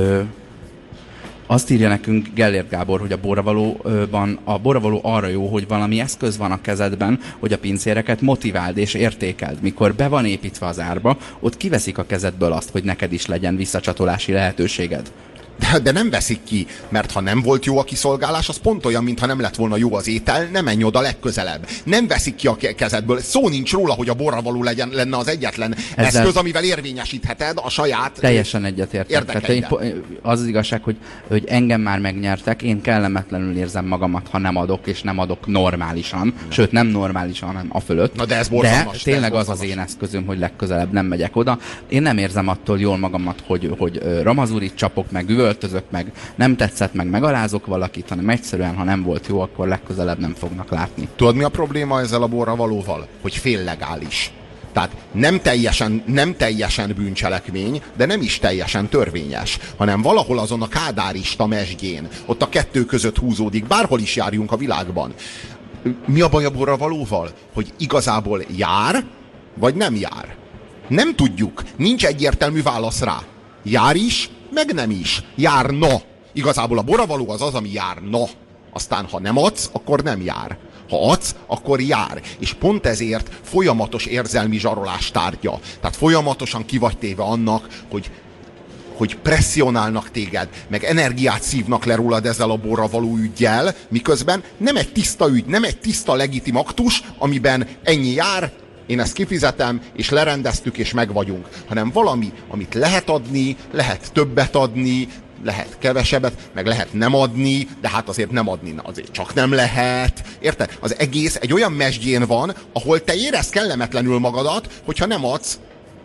azt írja nekünk Gellért Gábor, hogy a borravaló arra jó, hogy valami eszköz van a kezedben, hogy a pincéreket motiváld és értékeld. Mikor be van építve az árba, ott kiveszik a kezedből azt, hogy neked is legyen visszacsatolási lehetőséged. De nem veszik ki, mert ha nem volt jó a kiszolgálás, az pont olyan, mintha nem lett volna jó az étel, nem menj oda legközelebb. Nem veszik ki a kezedből. Szó nincs róla, hogy a borravaló lenne az egyetlen eszköz, amivel érvényesítheted a saját teljesen egyetértek. Az igazság, hogy engem már megnyertek, én kellemetlenül érzem magamat, ha nem adok, és nem adok normálisan. Sőt, nem normálisan, hanem afölött. Na de ez borzalmas. De tényleg az én eszközöm, hogy legközelebb nem megyek oda. Én nem érzem attól jól magamat, hogy ramazurit csapok, meg üvöltözök, meg nem tetszett, meg megalázok valakit, hanem egyszerűen, ha nem volt jó, akkor legközelebb nem fognak látni. Tudod, mi a probléma ezzel a borravalóval? Hogy féllegális. Tehát nem teljesen bűncselekmény, de nem is teljesen törvényes, hanem valahol azon a kádárista mesdjén, ott a kettő között húzódik, bárhol is járjunk a világban. Mi a baj a borravalóval? Hogy igazából jár, vagy nem jár? Nem tudjuk, nincs egyértelmű válasz rá. Jár is, meg nem is. Járna. Igazából a borravaló az, ami járna. Aztán, ha nem adsz, akkor nem jár. Ha adsz, akkor jár. És pont ezért folyamatos érzelmi zsarolás tárgya. Tehát folyamatosan ki vagy téve annak, hogy presszionálnak téged, meg energiát szívnak le rólad ezzel a borravaló üggyel, miközben nem egy tiszta ügy, nem egy tiszta legitim aktus, amiben ennyi jár, én ezt kifizetem, és lerendeztük, és megvagyunk. Hanem valami, amit lehet adni, lehet többet adni, lehet kevesebbet, meg lehet nem adni, de hát azért nem adni, azért csak nem lehet. Érted? Az egész egy olyan mesdjén van, ahol te érezd kellemetlenül magadat, hogyha nem adsz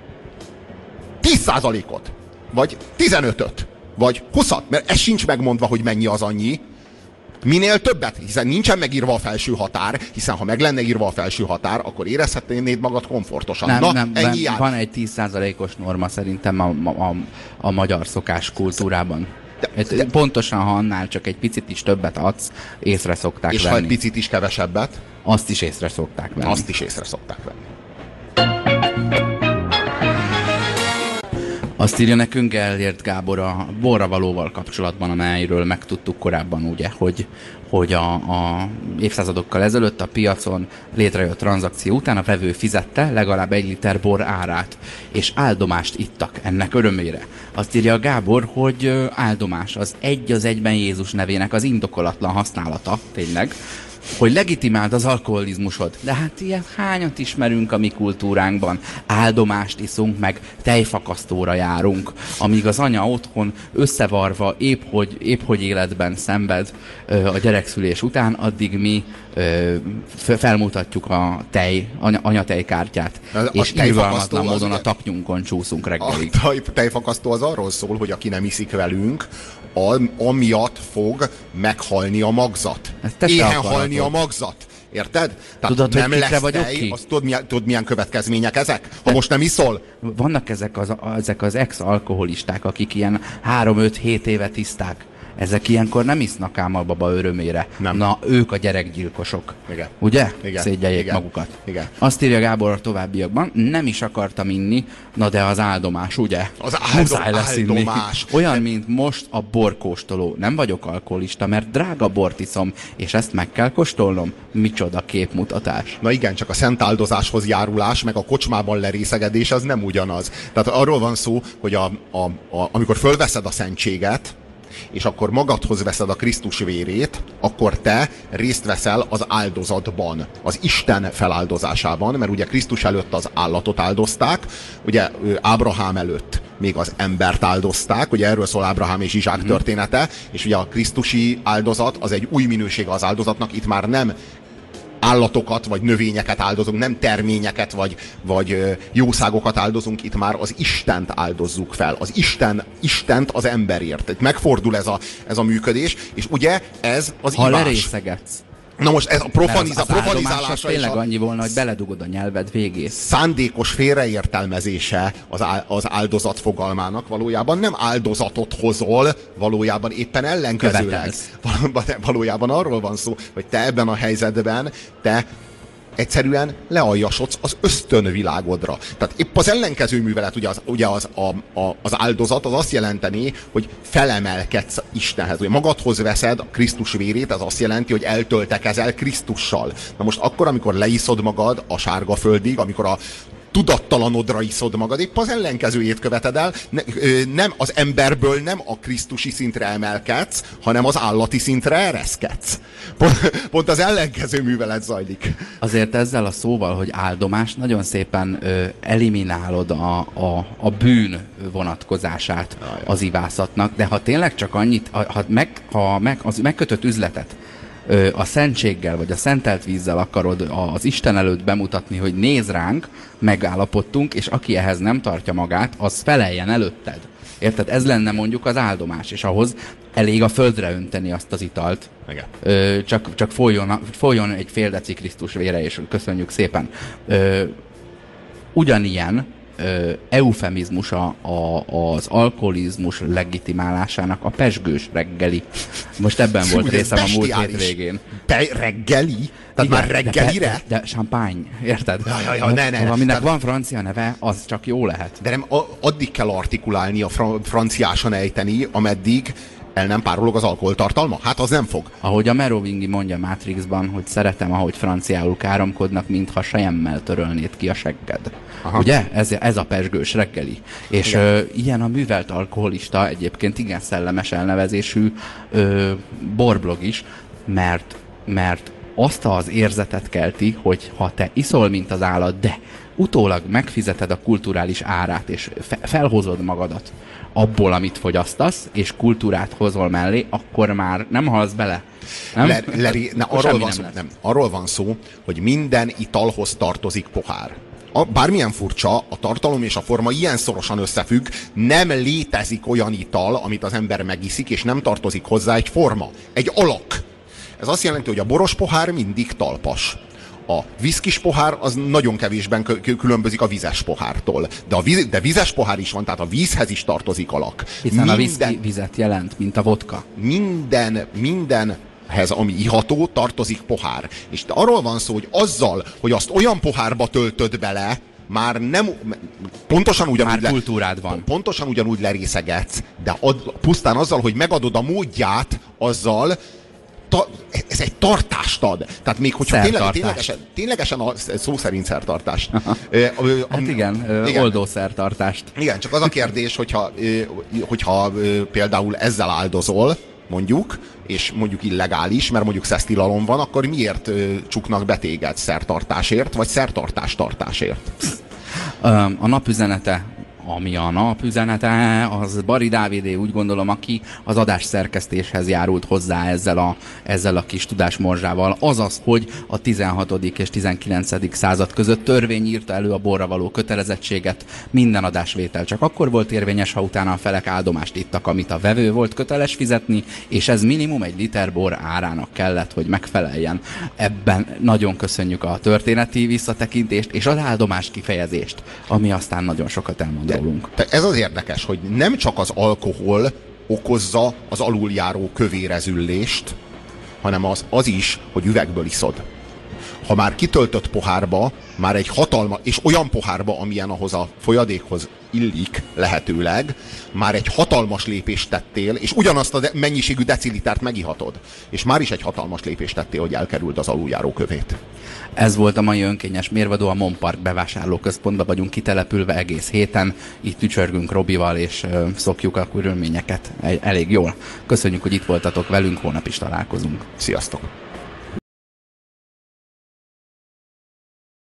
10%-ot, vagy 15-öt, vagy 20-at, mert ez sincs megmondva, hogy mennyi az annyi. Minél többet, hiszen nincsen megírva a felső határ, hiszen ha meg lenne írva a felső határ, akkor érezhetnéd magad komfortosan. Nem, van egy 10%-os norma szerintem a magyar szokás kultúrában. De pontosan, ha annál csak egy picit is többet adsz, észre szokták venni. És ha egy picit is kevesebbet? Azt is észre szokták venni. Azt írja nekünk Gellért Gábor a borravalóval kapcsolatban, amelyről megtudtuk korábban, ugye, hogy a évszázadokkal ezelőtt a piacon létrejött tranzakció után a vevő fizette legalább 1 liter bor árát, és áldomást ittak ennek örömére. Azt írja a Gábor, hogy áldomás az egy az egyben Jézus nevének az indokolatlan használata, tényleg, hogy legitimáld az alkoholizmusod. De hát ilyen hányat ismerünk a mi kultúránkban? Áldomást iszunk, meg tejfakasztóra járunk, amíg az anya otthon összevarva épp hogy életben szenved a gyerekszülés után, addig mi felmutatjuk a anyatejkártyát, és irgalmatlan módon a taknyunkon csúszunk reggelig. A tejfakasztó az arról szól, hogy aki nem iszik velünk, amiatt fog meghalni a magzat. Éhen halni a magzat. Érted? Tehát tudod, nem hogy lesz vagyok tej, ki? azt tudod milyen következmények ezek? Ha most nem iszol? Vannak ezek az ex-alkoholisták, akik ilyen 3-5-7 évet iszták. Ezek ilyenkor nem isznak ám a baba örömére. Nem. Na, ők a gyerekgyilkosok. Igen. Ugye? Igen. Szégyeljék Igen. magukat. Igen. Azt írja Gábor a továbbiakban, nem is akartam inni, na de az áldomás, ugye? Muszáj lesz inni. Olyan, mint most a borkóstoló. Nem vagyok alkoholista, mert drága bort iszom, és ezt meg kell kóstolnom. Micsoda képmutatás. Na igen, csak a szent áldozáshoz járulás, meg a kocsmában lerészegedés, az nem ugyanaz. Tehát arról van szó, hogy amikor fölveszed a szentséget, és akkor magadhoz veszed a Krisztus vérét, akkor te részt veszel az áldozatban, az Isten feláldozásában, mert ugye Krisztus előtt az állatot áldozták, ugye Ábrahám előtt még az embert áldozták, ugye erről szól Ábrahám és Izsák története, és ugye a krisztusi áldozat az egy új minősége az áldozatnak, itt már nem állatokat vagy növényeket áldozunk, nem terményeket vagy jószágokat áldozunk, itt már az Istent áldozzuk fel. Az Istent az emberért. Itt megfordul ez a működés, és ugye ez az ivás. Ha ivás. lerészegetsz. Na most ez a profanizálása tényleg annyi volna, hogy beledugod a nyelved végét. Szándékos félreértelmezése az áldozat fogalmának valójában nem áldozatot hozol, valójában éppen ellenkezőleg. Valójában arról van szó, hogy te ebben a helyzetben te egyszerűen lealjasodsz az ösztönvilágodra. Tehát épp az ellenkező művelet, ugye az áldozat, az azt jelenteni, hogy felemelkedsz Istenhez. Ugye magadhoz veszed a Krisztus vérét, ez azt jelenti, hogy eltöltekezel Krisztussal. Na most akkor, amikor leiszod magad a sárga földig, amikor a tudattalanodra iszod magad, épp az ellenkezőjét követed el, nem az emberből nem a krisztusi szintre emelkedsz, hanem az állati szintre ereszkedsz. Pont az ellenkező művelet zajlik. Azért ezzel a szóval, hogy áldomás, nagyon szépen eliminálod a bűn vonatkozását az ivászatnak, de ha tényleg csak annyit, az megkötött üzletet a szentséggel, vagy a szentelt vízzel akarod az Isten előtt bemutatni, hogy nézd ránk, megállapodtunk, és aki ehhez nem tartja magát, az feleljen előtted. Érted? Ez lenne mondjuk az áldomás, és ahhoz elég a földre önteni azt az italt. Csak folyjon egy fél deci Krisztus vére, és köszönjük szépen. Ugyanilyen eufemizmus az alkoholizmus legitimálásának a pezsgős reggeli. Most ebben volt részem a múlt hétvégén. Reggeli? Tehát már reggelire? De champagne, érted? Ne. Aminek van francia neve, az csak jó lehet. De nem, addig kell artikulálni, a franciásan ejteni, ameddig el nem párolog az alkoholtartalma? Hát az nem fog. Ahogy a Merovingi mondja Matrixban, hogy szeretem, ahogy franciául káromkodnak, mintha sejemmel törölnéd ki a segged. Aha. Ugye? Ez a pezsgős reggeli. És ilyen a művelt alkoholista, egyébként igen szellemes elnevezésű borblog is, mert azt az érzetet kelti, hogy ha te iszol, mint az állat, de utólag megfizeted a kulturális árát, és felhozod magadat abból, amit fogyasztasz, és kultúrát hozol mellé, akkor már nem halsz bele. Nem? Arról van szó, hogy minden italhoz tartozik pohár. Bármilyen furcsa, a tartalom és a forma ilyen szorosan összefügg, nem létezik olyan ital, amit az ember megiszik, és nem tartozik hozzá egy forma, egy alak. Ez azt jelenti, hogy a boros pohár mindig talpas. A viszkis pohár az nagyon kevésben különbözik a vizes pohártól. De vizes pohár is van, tehát a vízhez is tartozik alak. Hiszen a viszki vizet jelent, mint a vodka. Mindenhez, ami iható, tartozik pohár. És arról van szó, hogy azzal, hogy azt olyan pohárba töltöd bele, már nem... Pontosan ugyanúgy... Már kultúrád van. Pontosan ugyanúgy lerészegetsz, de pusztán azzal, hogy megadod a módját, azzal ez egy tartást ad. Tehát még hogyha ténylegesen a szó szerint szertartást. Hát igen, oldószertartást. Igen, csak az a kérdés, hogyha például ezzel áldozol, mondjuk, és mondjuk illegális, mert mondjuk szesztilalom van, akkor miért csuknak be téged? Szertartásért, vagy szertartás-tartásért? A napüzenete, ami a napüzenete, az Bari Dávidé, úgy gondolom, aki az adás szerkesztéshez járult hozzá ezzel a kis tudásmorzsával. Azaz, hogy a 16. és 19. század között törvény írta elő a borra való kötelezettséget. Minden adásvétel csak akkor volt érvényes, ha utána a felek áldomást ittak, amit a vevő volt köteles fizetni, és ez minimum egy liter bor árának kellett, hogy megfeleljen. Ebben nagyon köszönjük a történeti visszatekintést és az áldomás kifejezést, ami aztán nagyon sokat elmond. De ez az érdekes, hogy nem csak az alkohol okozza az aluljáró kövérezüllést, hanem az is, hogy üvegből iszod. Ha már kitöltött pohárba, már egy és olyan pohárba, amilyen ahhoz a folyadékhoz illik lehetőleg, már egy hatalmas lépést tettél, és ugyanazt a mennyiségű decilitert megihatod. És már is egy hatalmas lépést tettél, hogy elkerült az aluljáró kövét. Ez volt a mai önkényes mérvadó, a Monpark bevásárlóközpontban vagyunk kitelepülve egész héten. Itt ücsörgünk Robival, és szokjuk a körülményeket elég jól. Köszönjük, hogy itt voltatok velünk, holnap is találkozunk. Sziasztok!